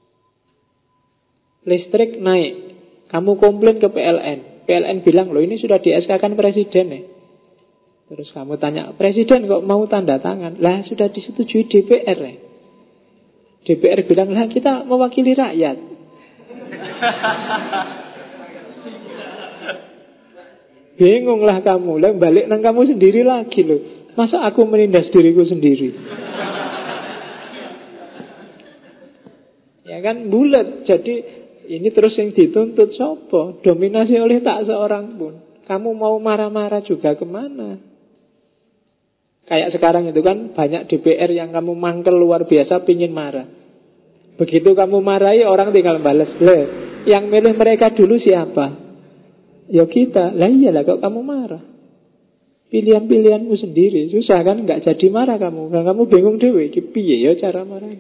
Listrik naik, kamu komplain ke PLN. PLN bilang, loh ini sudah di-SK-kan presiden Terus kamu tanya, presiden kok mau tanda tangan? Lah sudah disetujui DPR DPR bilang, lah kita mewakili rakyat. Bingunglah kamu. Lah balik nang kamu sendiri lagi loh. Masa aku menindas diriku sendiri? Ya kan bulat. Jadi ini terus yang dituntut sopo? Dominasi oleh tak seorang pun. Kamu mau marah-marah juga kemana? Kayak sekarang itu kan banyak DPR yang kamu mangkel luar biasa pingin marah. Begitu kamu marahi orang tinggal balas. Yang milih mereka dulu siapa? Ya kita. Lah iyalah kok kamu marah. Pilihan-pilihanmu sendiri. Susah kan? Gak jadi marah kamu. Nah, kamu bingung dewe. Piye ya cara marah?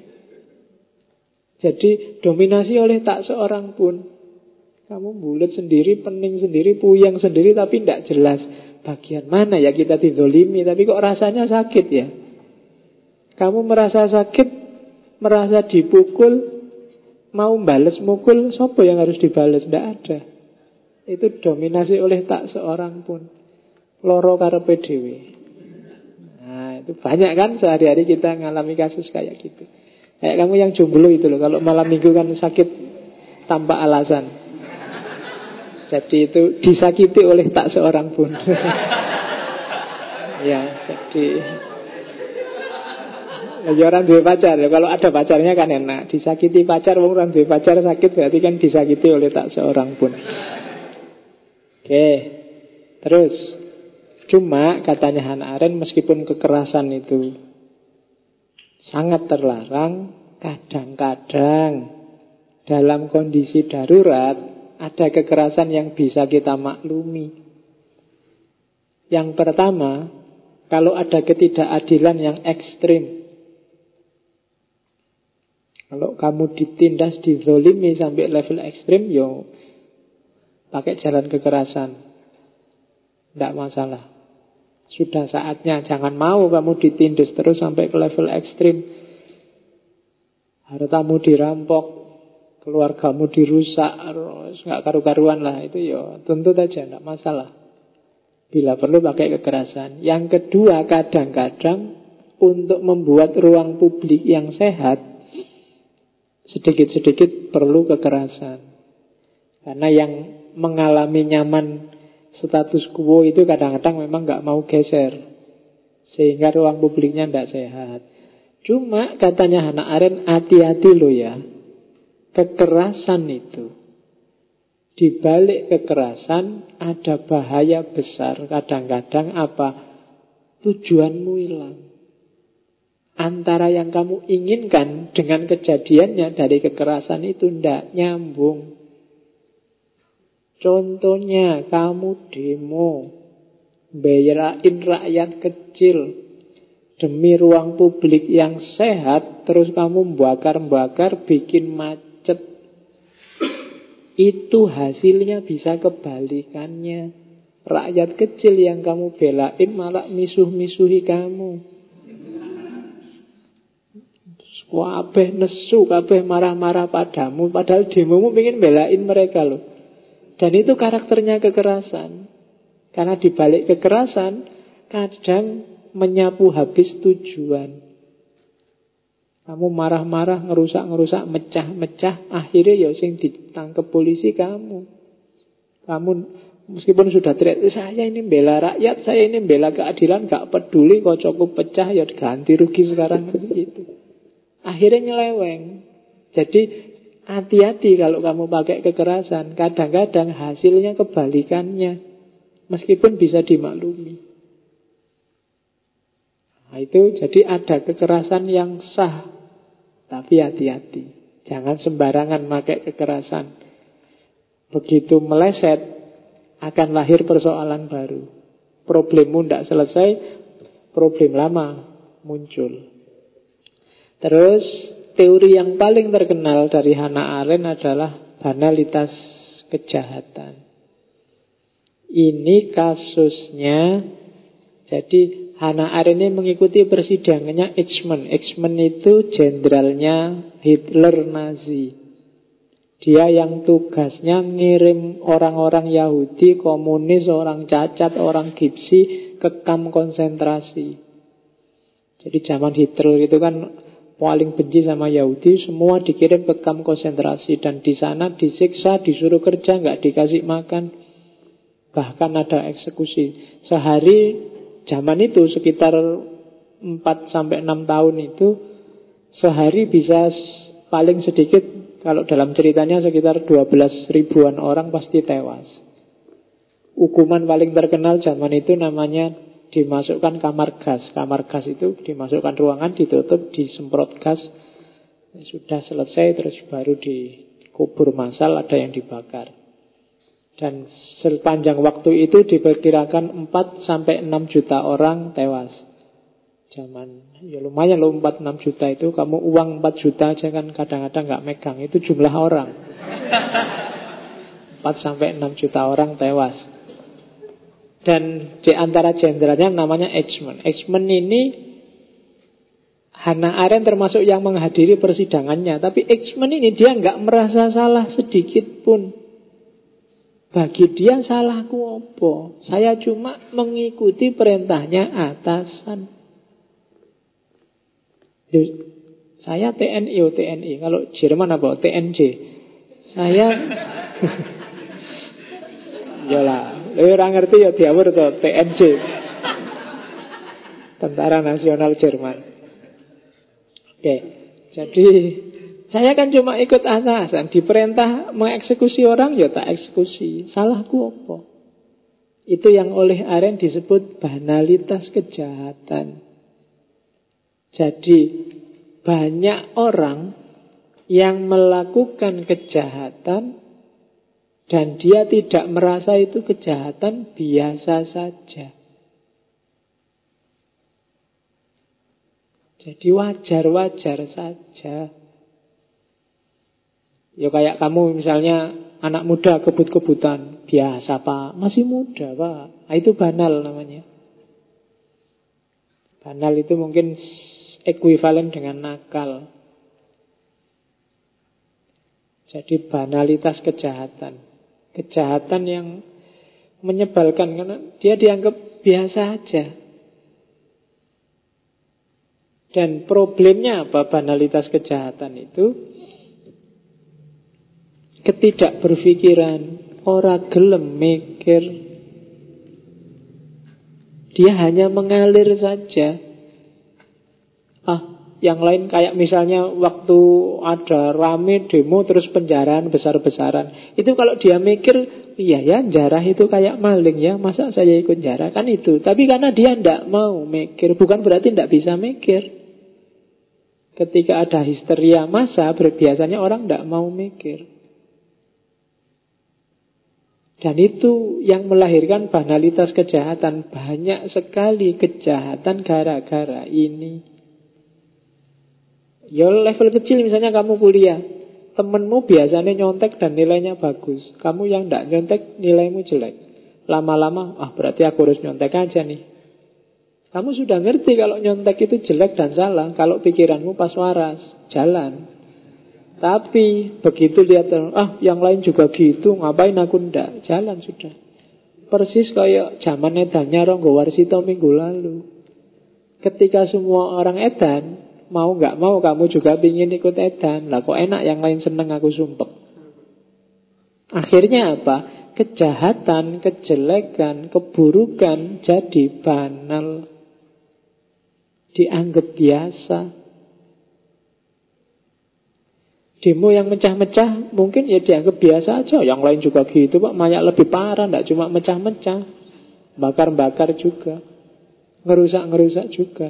Jadi dominasi oleh tak seorang pun. Kamu bulat sendiri, pening sendiri, puyeng sendiri, tapi tidak jelas bagian mana ya kita dizolimi. Tapi kok rasanya sakit ya? Kamu merasa sakit, merasa dipukul, mau bales mukul, siapa yang harus dibales? Tidak ada. Itu dominasi oleh tak seorang pun. Loro karepe dhewe. Nah, itu banyak kan sehari-hari kita ngalami kasus kayak gitu. Kayak kamu yang jomblo itu loh, kalau malam minggu kan sakit tanpa alasan. Jadi itu disakiti oleh tak seorang pun. Ya, jadi ya orang duwe pacar ya. Kalau ada pacarnya kan enak. Disakiti pacar, orang duwe pacar sakit berarti kan disakiti oleh tak seorang pun. Oke, terus cuma katanya Hannah Arendt, meskipun kekerasan itu sangat terlarang, kadang-kadang dalam kondisi darurat ada kekerasan yang bisa kita maklumi. Yang pertama, kalau ada ketidakadilan yang ekstrim. Kalau kamu ditindas, dizolimi sampai level ekstrim, yo pakai jalan kekerasan. Tidak masalah. Sudah saatnya, jangan mau kamu ditindas terus sampai ke level ekstrim. Hartamu dirampok, keluargamu dirusak, nggak karu-karuan lah. Itu ya tuntut aja, tidak masalah. Bila perlu pakai kekerasan. Yang kedua, kadang-kadang untuk membuat ruang publik yang sehat, sedikit-sedikit perlu kekerasan. Karena yang mengalami nyaman status quo itu kadang-kadang memang nggak mau geser, sehingga ruang publiknya tidak sehat. Cuma katanya Hannah Arendt, hati-hati loh ya, kekerasan itu, di balik kekerasan ada bahaya besar. Kadang-kadang apa? Tujuanmu hilang. Antara yang kamu inginkan dengan kejadiannya dari kekerasan itu tidak nyambung. Contohnya kamu demo, belain rakyat kecil demi ruang publik yang sehat, terus kamu bakar-bakar, bikin macet. Itu hasilnya bisa kebalikannya. Rakyat kecil yang kamu belain malah misuh-misuhi kamu. Kabeh nesu, kabeh marah-marah padamu, padahal demomu pengen belain mereka loh. Dan itu karakternya kekerasan. Karena dibalik kekerasan kadang menyapu habis tujuan. Kamu marah-marah, ngerusak-ngerusak, mecah-mecah, akhirnya ya sing ditangkep polisi kamu. Kamu meskipun sudah teriak, saya ini bela rakyat, saya ini bela keadilan, gak peduli kocokku pecah, ya ganti rugi sekarang gitu. Akhirnya nyeleweng. Jadi hati-hati kalau kamu pakai kekerasan. Kadang-kadang hasilnya kebalikannya, meskipun bisa dimaklumi. Nah itu jadi ada kekerasan yang sah, tapi hati-hati. Jangan sembarangan pakai kekerasan. Begitu meleset, akan lahir persoalan baru. Problemmu tidak selesai, problem lama muncul. Terus teori yang paling terkenal dari Hannah Arendt adalah banalitas kejahatan. Ini kasusnya, jadi Hannah Arendt ini mengikuti persidangannya Eichmann. Eichmann itu jenderalnya Hitler Nazi. Dia yang tugasnya ngirim orang-orang Yahudi, komunis, orang cacat, orang gipsi ke kamp konsentrasi. Jadi zaman Hitler itu kan paling benci sama Yahudi, semua dikirim ke kamp konsentrasi. Dan di sana disiksa, disuruh kerja, nggak dikasih makan. Bahkan ada eksekusi. Sehari zaman itu sekitar 4-6 tahun itu, sehari bisa paling sedikit, kalau dalam ceritanya sekitar 12 ribuan orang pasti tewas. Hukuman paling terkenal zaman itu namanya dimasukkan kamar gas. Kamar gas itu dimasukkan ruangan, ditutup, disemprot gas. Sudah selesai terus baru dikubur massal, ada yang dibakar. Dan sepanjang waktu itu diperkirakan 4-6 juta orang tewas. Zaman, ya lumayan loh 4-6 juta itu. Kamu uang 4 juta aja kan kadang-kadang gak megang. Itu jumlah orang. 4-6 juta orang tewas. Dan di antara jenderalnya namanya Eichmann. Eichmann ini Hannah Arendt termasuk yang menghadiri persidangannya. Tapi Eichmann ini dia gak merasa salah sedikit pun. Bagi dia salahku apa? Saya cuma mengikuti perintahnya atasan. Saya TNI, TNI. Kalau Jerman apa? TNJ. Saya yalah, orang ngerti ya diawur to TNJ. Tentara Nasional Jerman. Oke. Jadi saya kan cuma ikut atasan. Diperintah mengeksekusi orang, ya tak eksekusi. Salahku apa? Itu yang oleh Arendt disebut banalitas kejahatan. Jadi banyak orang yang melakukan kejahatan dan dia tidak merasa itu kejahatan, biasa saja. Jadi wajar-wajar saja. Ya kayak kamu misalnya anak muda kebut-kebutan. Biasa Pak, masih muda Pak. Nah, itu banal namanya. Banal itu mungkin ekuivalen dengan nakal. Jadi banalitas kejahatan. Kejahatan yang menyebalkan karena dia dianggap biasa aja. Dan problemnya apa banalitas kejahatan itu? Ketidakberpikiran, ora gelem mikir. Dia hanya mengalir saja. Yang lain kayak misalnya waktu ada rame demo terus penjaraan besar-besaran. Itu kalau dia mikir, iya ya jarah itu kayak maling ya, masa saya ikut jarah, kan itu. Tapi karena dia tidak mau mikir, bukan berarti tidak bisa mikir. Ketika ada histeria massa, biasanya orang tidak mau mikir. Dan itu yang melahirkan banalitas kejahatan. Banyak sekali kejahatan gara-gara ini. Ya level kecil misalnya kamu kuliah, temenmu biasanya nyontek dan nilainya bagus. Kamu yang tidak nyontek nilaimu jelek. Lama-lama, berarti aku harus nyontek aja nih. Kamu sudah ngerti kalau nyontek itu jelek dan salah. Kalau pikiranmu pas waras, jalan. Tapi begitu lihat, yang lain juga gitu, ngapain aku ndak? Jalan sudah. Persis kayak zaman edannya Ronggo Warsito minggu lalu. Ketika semua orang edan, mau gak mau kamu juga pingin ikut edan. Lah kok enak yang lain seneng aku sumpek. Akhirnya apa? Kejahatan, kejelekan, keburukan jadi banal. Dianggap biasa. Demo yang mecah-mecah mungkin ya dianggap biasa aja. Yang lain juga gitu Pak, banyak lebih parah. Tidak cuma mecah-mecah, bakar-bakar juga, ngerusak-ngerusak juga.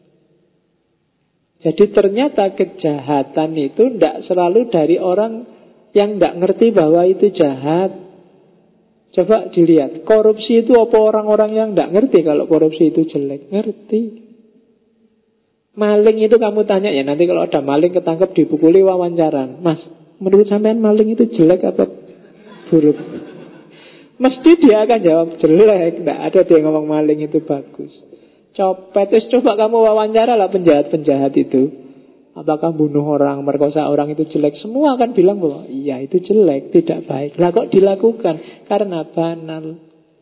Jadi ternyata kejahatan itu tidak selalu dari orang yang tidak ngerti bahwa itu jahat. Coba dilihat, korupsi itu apa orang-orang yang tidak ngerti kalau korupsi itu jelek? Ngerti. Maling itu kamu tanya ya, nanti kalau ada maling ketangkep dipukuli wawancaran. Mas, menurut sampean maling itu jelek apa buruk? Mesti dia akan jawab jelek. Tidak ada dia ngomong maling itu bagus. Copet, terus coba kamu wawancara lah penjahat-penjahat itu. Apakah bunuh orang, merkosa orang itu jelek? Semua akan bilang bahwa iya itu jelek, tidak baik. Lah kok dilakukan? Karena banal.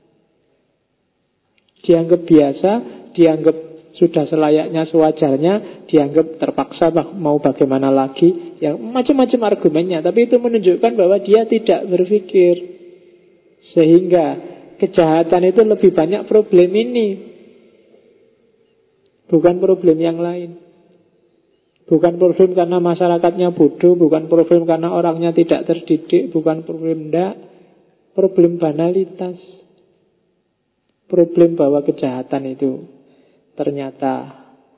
Dianggap biasa, dianggap sudah selayaknya, sewajarnya, dianggap terpaksa mau bagaimana lagi. Yang macam-macam argumennya. Tapi itu menunjukkan bahwa dia tidak berpikir. Sehingga kejahatan itu lebih banyak problem ini, bukan problem yang lain. Bukan problem karena masyarakatnya bodoh, bukan problem karena orangnya tidak terdidik, bukan problem problem banalitas. Problem bahwa kejahatan itu ternyata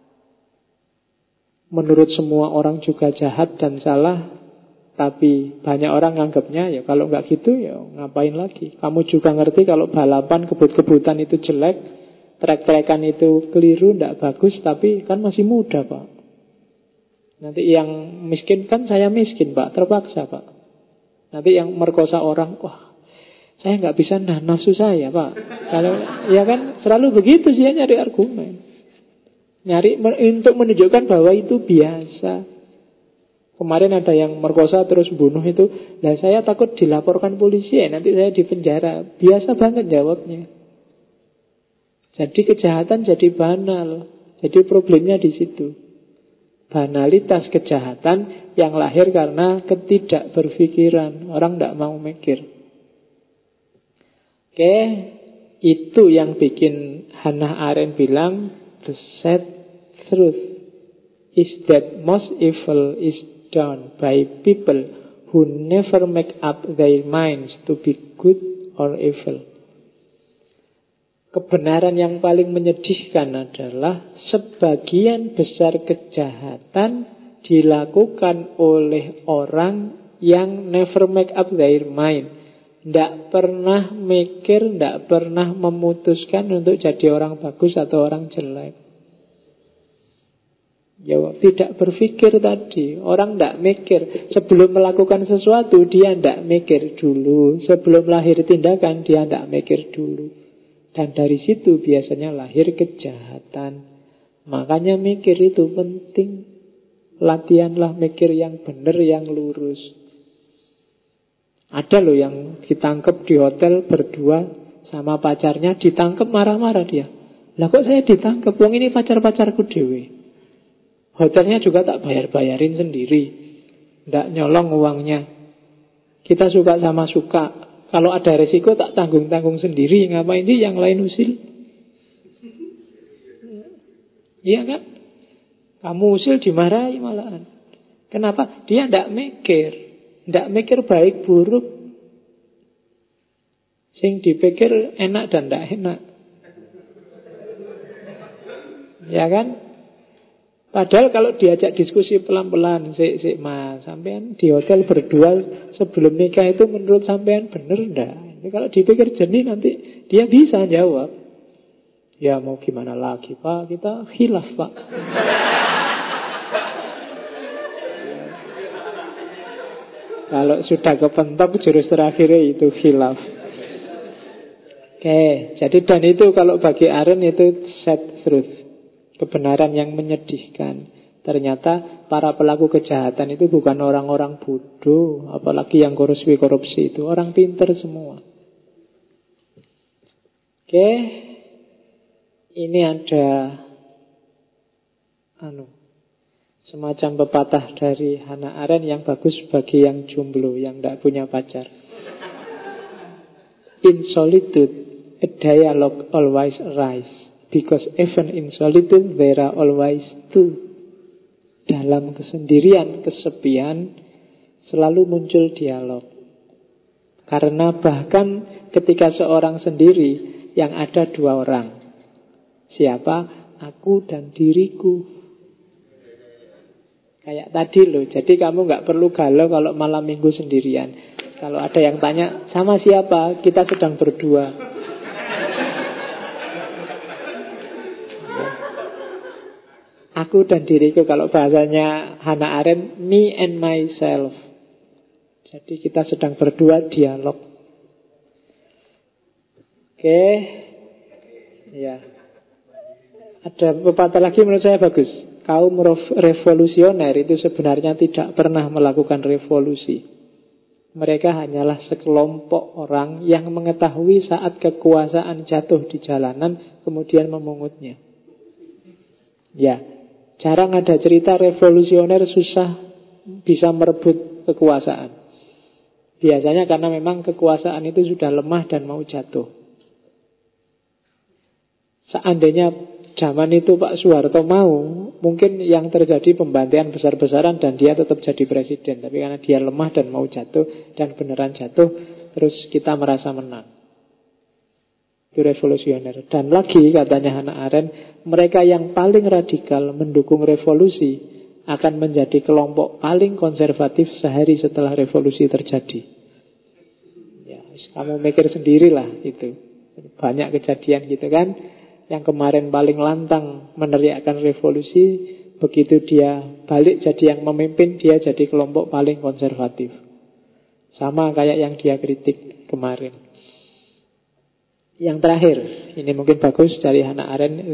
menurut semua orang juga jahat dan salah, tapi banyak orang nganggapnya ya kalau nggak gitu ya ngapain lagi. Kamu juga ngerti kalau balapan kebut-kebutan itu jelek, trek-trekan itu keliru, nggak bagus, tapi kan masih muda Pak. Nanti yang miskin kan saya miskin Pak, terpaksa Pak. Nanti yang merkosa orang, wah saya nggak bisa nahan nafsu saya Pak. Kalau ya kan selalu begitu sih, nyari argumen, nyari untuk menunjukkan bahwa itu biasa. Kemarin ada yang merkosa terus bunuh itu, nah saya takut dilaporkan polisi ya, nanti saya dipenjara. Biasa banget jawabnya. Jadi kejahatan jadi banal. Jadi problemnya di situ. Banalitas kejahatan yang lahir karena ketidakberpikiran. Orang tidak mau mikir. Oke, itu yang bikin Hannah Arendt bilang the sad truth is that most evil is done by people who never make up their minds to be good or evil. Kebenaran yang paling menyedihkan adalah sebagian besar kejahatan dilakukan oleh orang yang never make up their mind. Tidak pernah mikir, tidak pernah memutuskan untuk jadi orang bagus atau orang jelek. Ya, tidak berpikir tadi. Orang tidak mikir. Sebelum melakukan sesuatu, dia tidak mikir dulu. Sebelum lahir tindakan, dia tidak mikir dulu. Dan dari situ biasanya lahir kejahatan. Makanya mikir itu penting. Latihanlah mikir yang benar, yang lurus. Ada loh yang ditangkap di hotel berdua sama pacarnya, ditangkap marah-marah dia. Lah kok saya ditangkap? Wong ini pacar-pacarku dewe. Hotelnya juga tak bayar-bayarin sendiri, ndak nyolong uangnya. Kita suka sama suka. Kalau ada resiko tak tanggung-tanggung sendiri. Ngapain sih yang lain usil? Iya kan? Kamu usil dimarahi malahan. Kenapa? Dia ndak mikir. Ndak mikir baik buruk. Sing dipikir enak dan ndak enak. Ya kan? Padahal kalau diajak diskusi pelan-pelan, sik mas, sampean di hotel berdua sebelum nikah itu menurut sampean bener ndak? Ini kalau dipikir jernih nanti dia bisa jawab. Ya mau gimana lagi Pak, kita khilaf Pak. Kalau sudah kepentok jurus terakhirnya itu khilaf. Oke, jadi dan itu kalau bagi Arendt itu sad truth, kebenaran yang menyedihkan. Ternyata para pelaku kejahatan itu bukan orang-orang bodoh, apalagi yang korupsi itu orang pintar semua. Oke, ini ada semacam pepatah dari Hannah Arendt yang bagus bagi yang jomblo, yang tidak punya pacar. In solitude, a dialogue always arise, because even in solitude there are always two. Dalam kesendirian, kesepian, selalu muncul dialog. Karena bahkan ketika seorang sendiri, yang ada dua orang. Siapa? Aku dan diriku. Kayak tadi loh, jadi kamu nggak perlu galau kalau malam minggu sendirian. Kalau ada yang tanya, sama siapa? Kita sedang berdua. Aku dan diriku, kalau bahasanya Hannah Arendt, me and myself. Jadi kita sedang berdua dialog. Oke. Ya. Ada pepatah lagi menurut saya bagus. Kaum revolusioner itu sebenarnya tidak pernah melakukan revolusi. Mereka hanyalah sekelompok orang yang mengetahui saat kekuasaan jatuh di jalanan, kemudian memungutnya. Ya, jarang ada cerita revolusioner susah bisa merebut kekuasaan. Biasanya karena memang kekuasaan itu sudah lemah dan mau jatuh. Seandainya zaman itu Pak Soeharto mau, mungkin yang terjadi pembantaian besar-besaran dan dia tetap jadi presiden. Tapi karena dia lemah dan mau jatuh, dan beneran jatuh, terus kita merasa menang. Itu revolusioner. Dan lagi katanya Hannah Arendt, mereka yang paling radikal mendukung revolusi akan menjadi kelompok paling konservatif sehari setelah revolusi terjadi. Ya, kamu mikir sendirilah itu. Banyak kejadian gitu kan. Yang kemarin paling lantang meneriakkan revolusi, begitu dia balik jadi yang memimpin, dia jadi kelompok paling konservatif. Sama kayak yang dia kritik kemarin. Yang terakhir, ini mungkin bagus dari Hannah Arendt.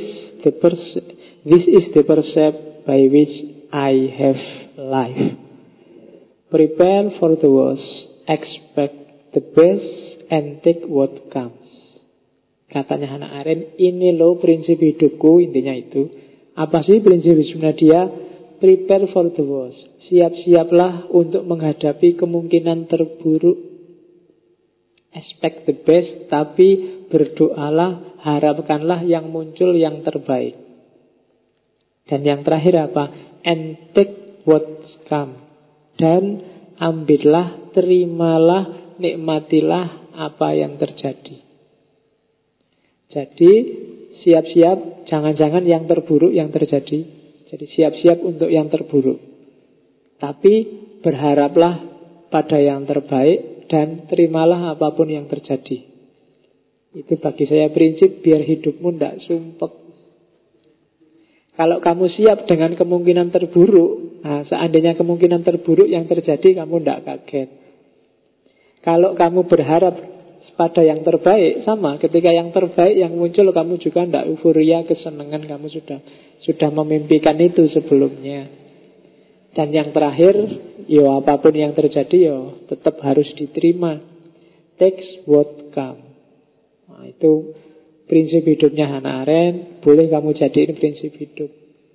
This is the percept by which I have life. Prepare for the worst, expect the best, and take what comes. Katanya Hannah Arendt, ini loh prinsip hidupku, intinya itu. Apa sih prinsip hidupnya dia? Prepare for the worst. Siap-siaplah untuk menghadapi kemungkinan terburuk. Expect the best, tapi berdoalah, harapkanlah yang muncul yang terbaik. Dan yang terakhir apa? And take what's come. Dan ambillah, terimalah, nikmatilah apa yang terjadi. Jadi siap-siap, jangan-jangan yang terburuk yang terjadi. Jadi siap-siap untuk yang terburuk. Tapi berharaplah pada yang terbaik dan terimalah apapun yang terjadi. Itu bagi saya prinsip biar hidupmu tidak sumpek. Kalau kamu siap dengan kemungkinan terburuk, nah seandainya kemungkinan terburuk yang terjadi, kamu tidak kaget. Kalau kamu berharap pada yang terbaik, sama. Ketika yang terbaik yang muncul, kamu juga tidak euforia, kesenangan. Kamu sudah memimpikan itu sebelumnya. Dan yang terakhir, yo apapun yang terjadi, yo tetap harus diterima. Take what come. Nah, itu prinsip hidupnya Hannah Arendt. Boleh kamu jadiin prinsip hidup.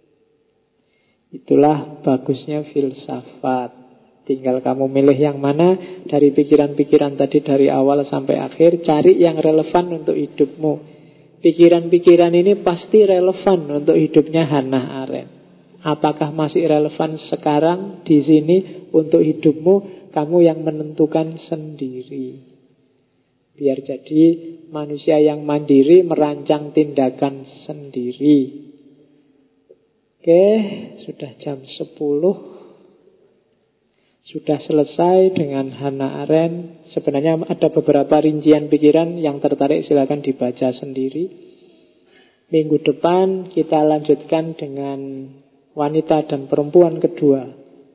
Itulah bagusnya filsafat. Tinggal kamu milih yang mana dari pikiran-pikiran tadi dari awal sampai akhir. Cari yang relevan untuk hidupmu. Pikiran-pikiran ini pasti relevan untuk hidupnya Hannah Arendt. Apakah masih relevan sekarang di sini untuk hidupmu? Kamu yang menentukan sendiri. Biar jadi manusia yang mandiri, merancang tindakan sendiri. Oke, sudah jam 10. Sudah selesai dengan Hannah Arendt. Sebenarnya ada beberapa rincian pikiran, yang tertarik silakan dibaca sendiri. Minggu depan kita lanjutkan dengan wanita dan perempuan kedua,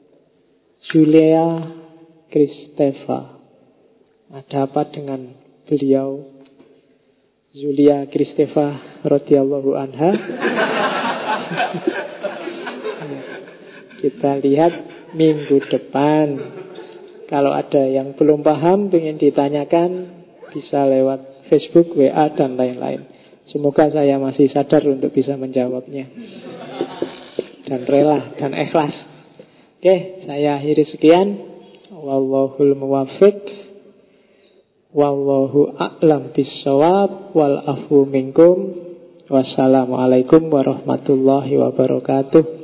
Julia Kristeva. Ada apa dengan beliau? Julia Kristeva radhiyallahu anha. Kita lihat minggu depan. Kalau ada yang belum paham, ingin ditanyakan, bisa lewat Facebook, WA, dan lain-lain. Semoga saya masih sadar untuk bisa menjawabnya. Dan rela, dan ikhlas. Oke, saya akhiri sekian. Wallahul muwaffiq. Wallahu a'lam bissawab. Wal afu minkum. Wassalamualaikum warahmatullahi wabarakatuh.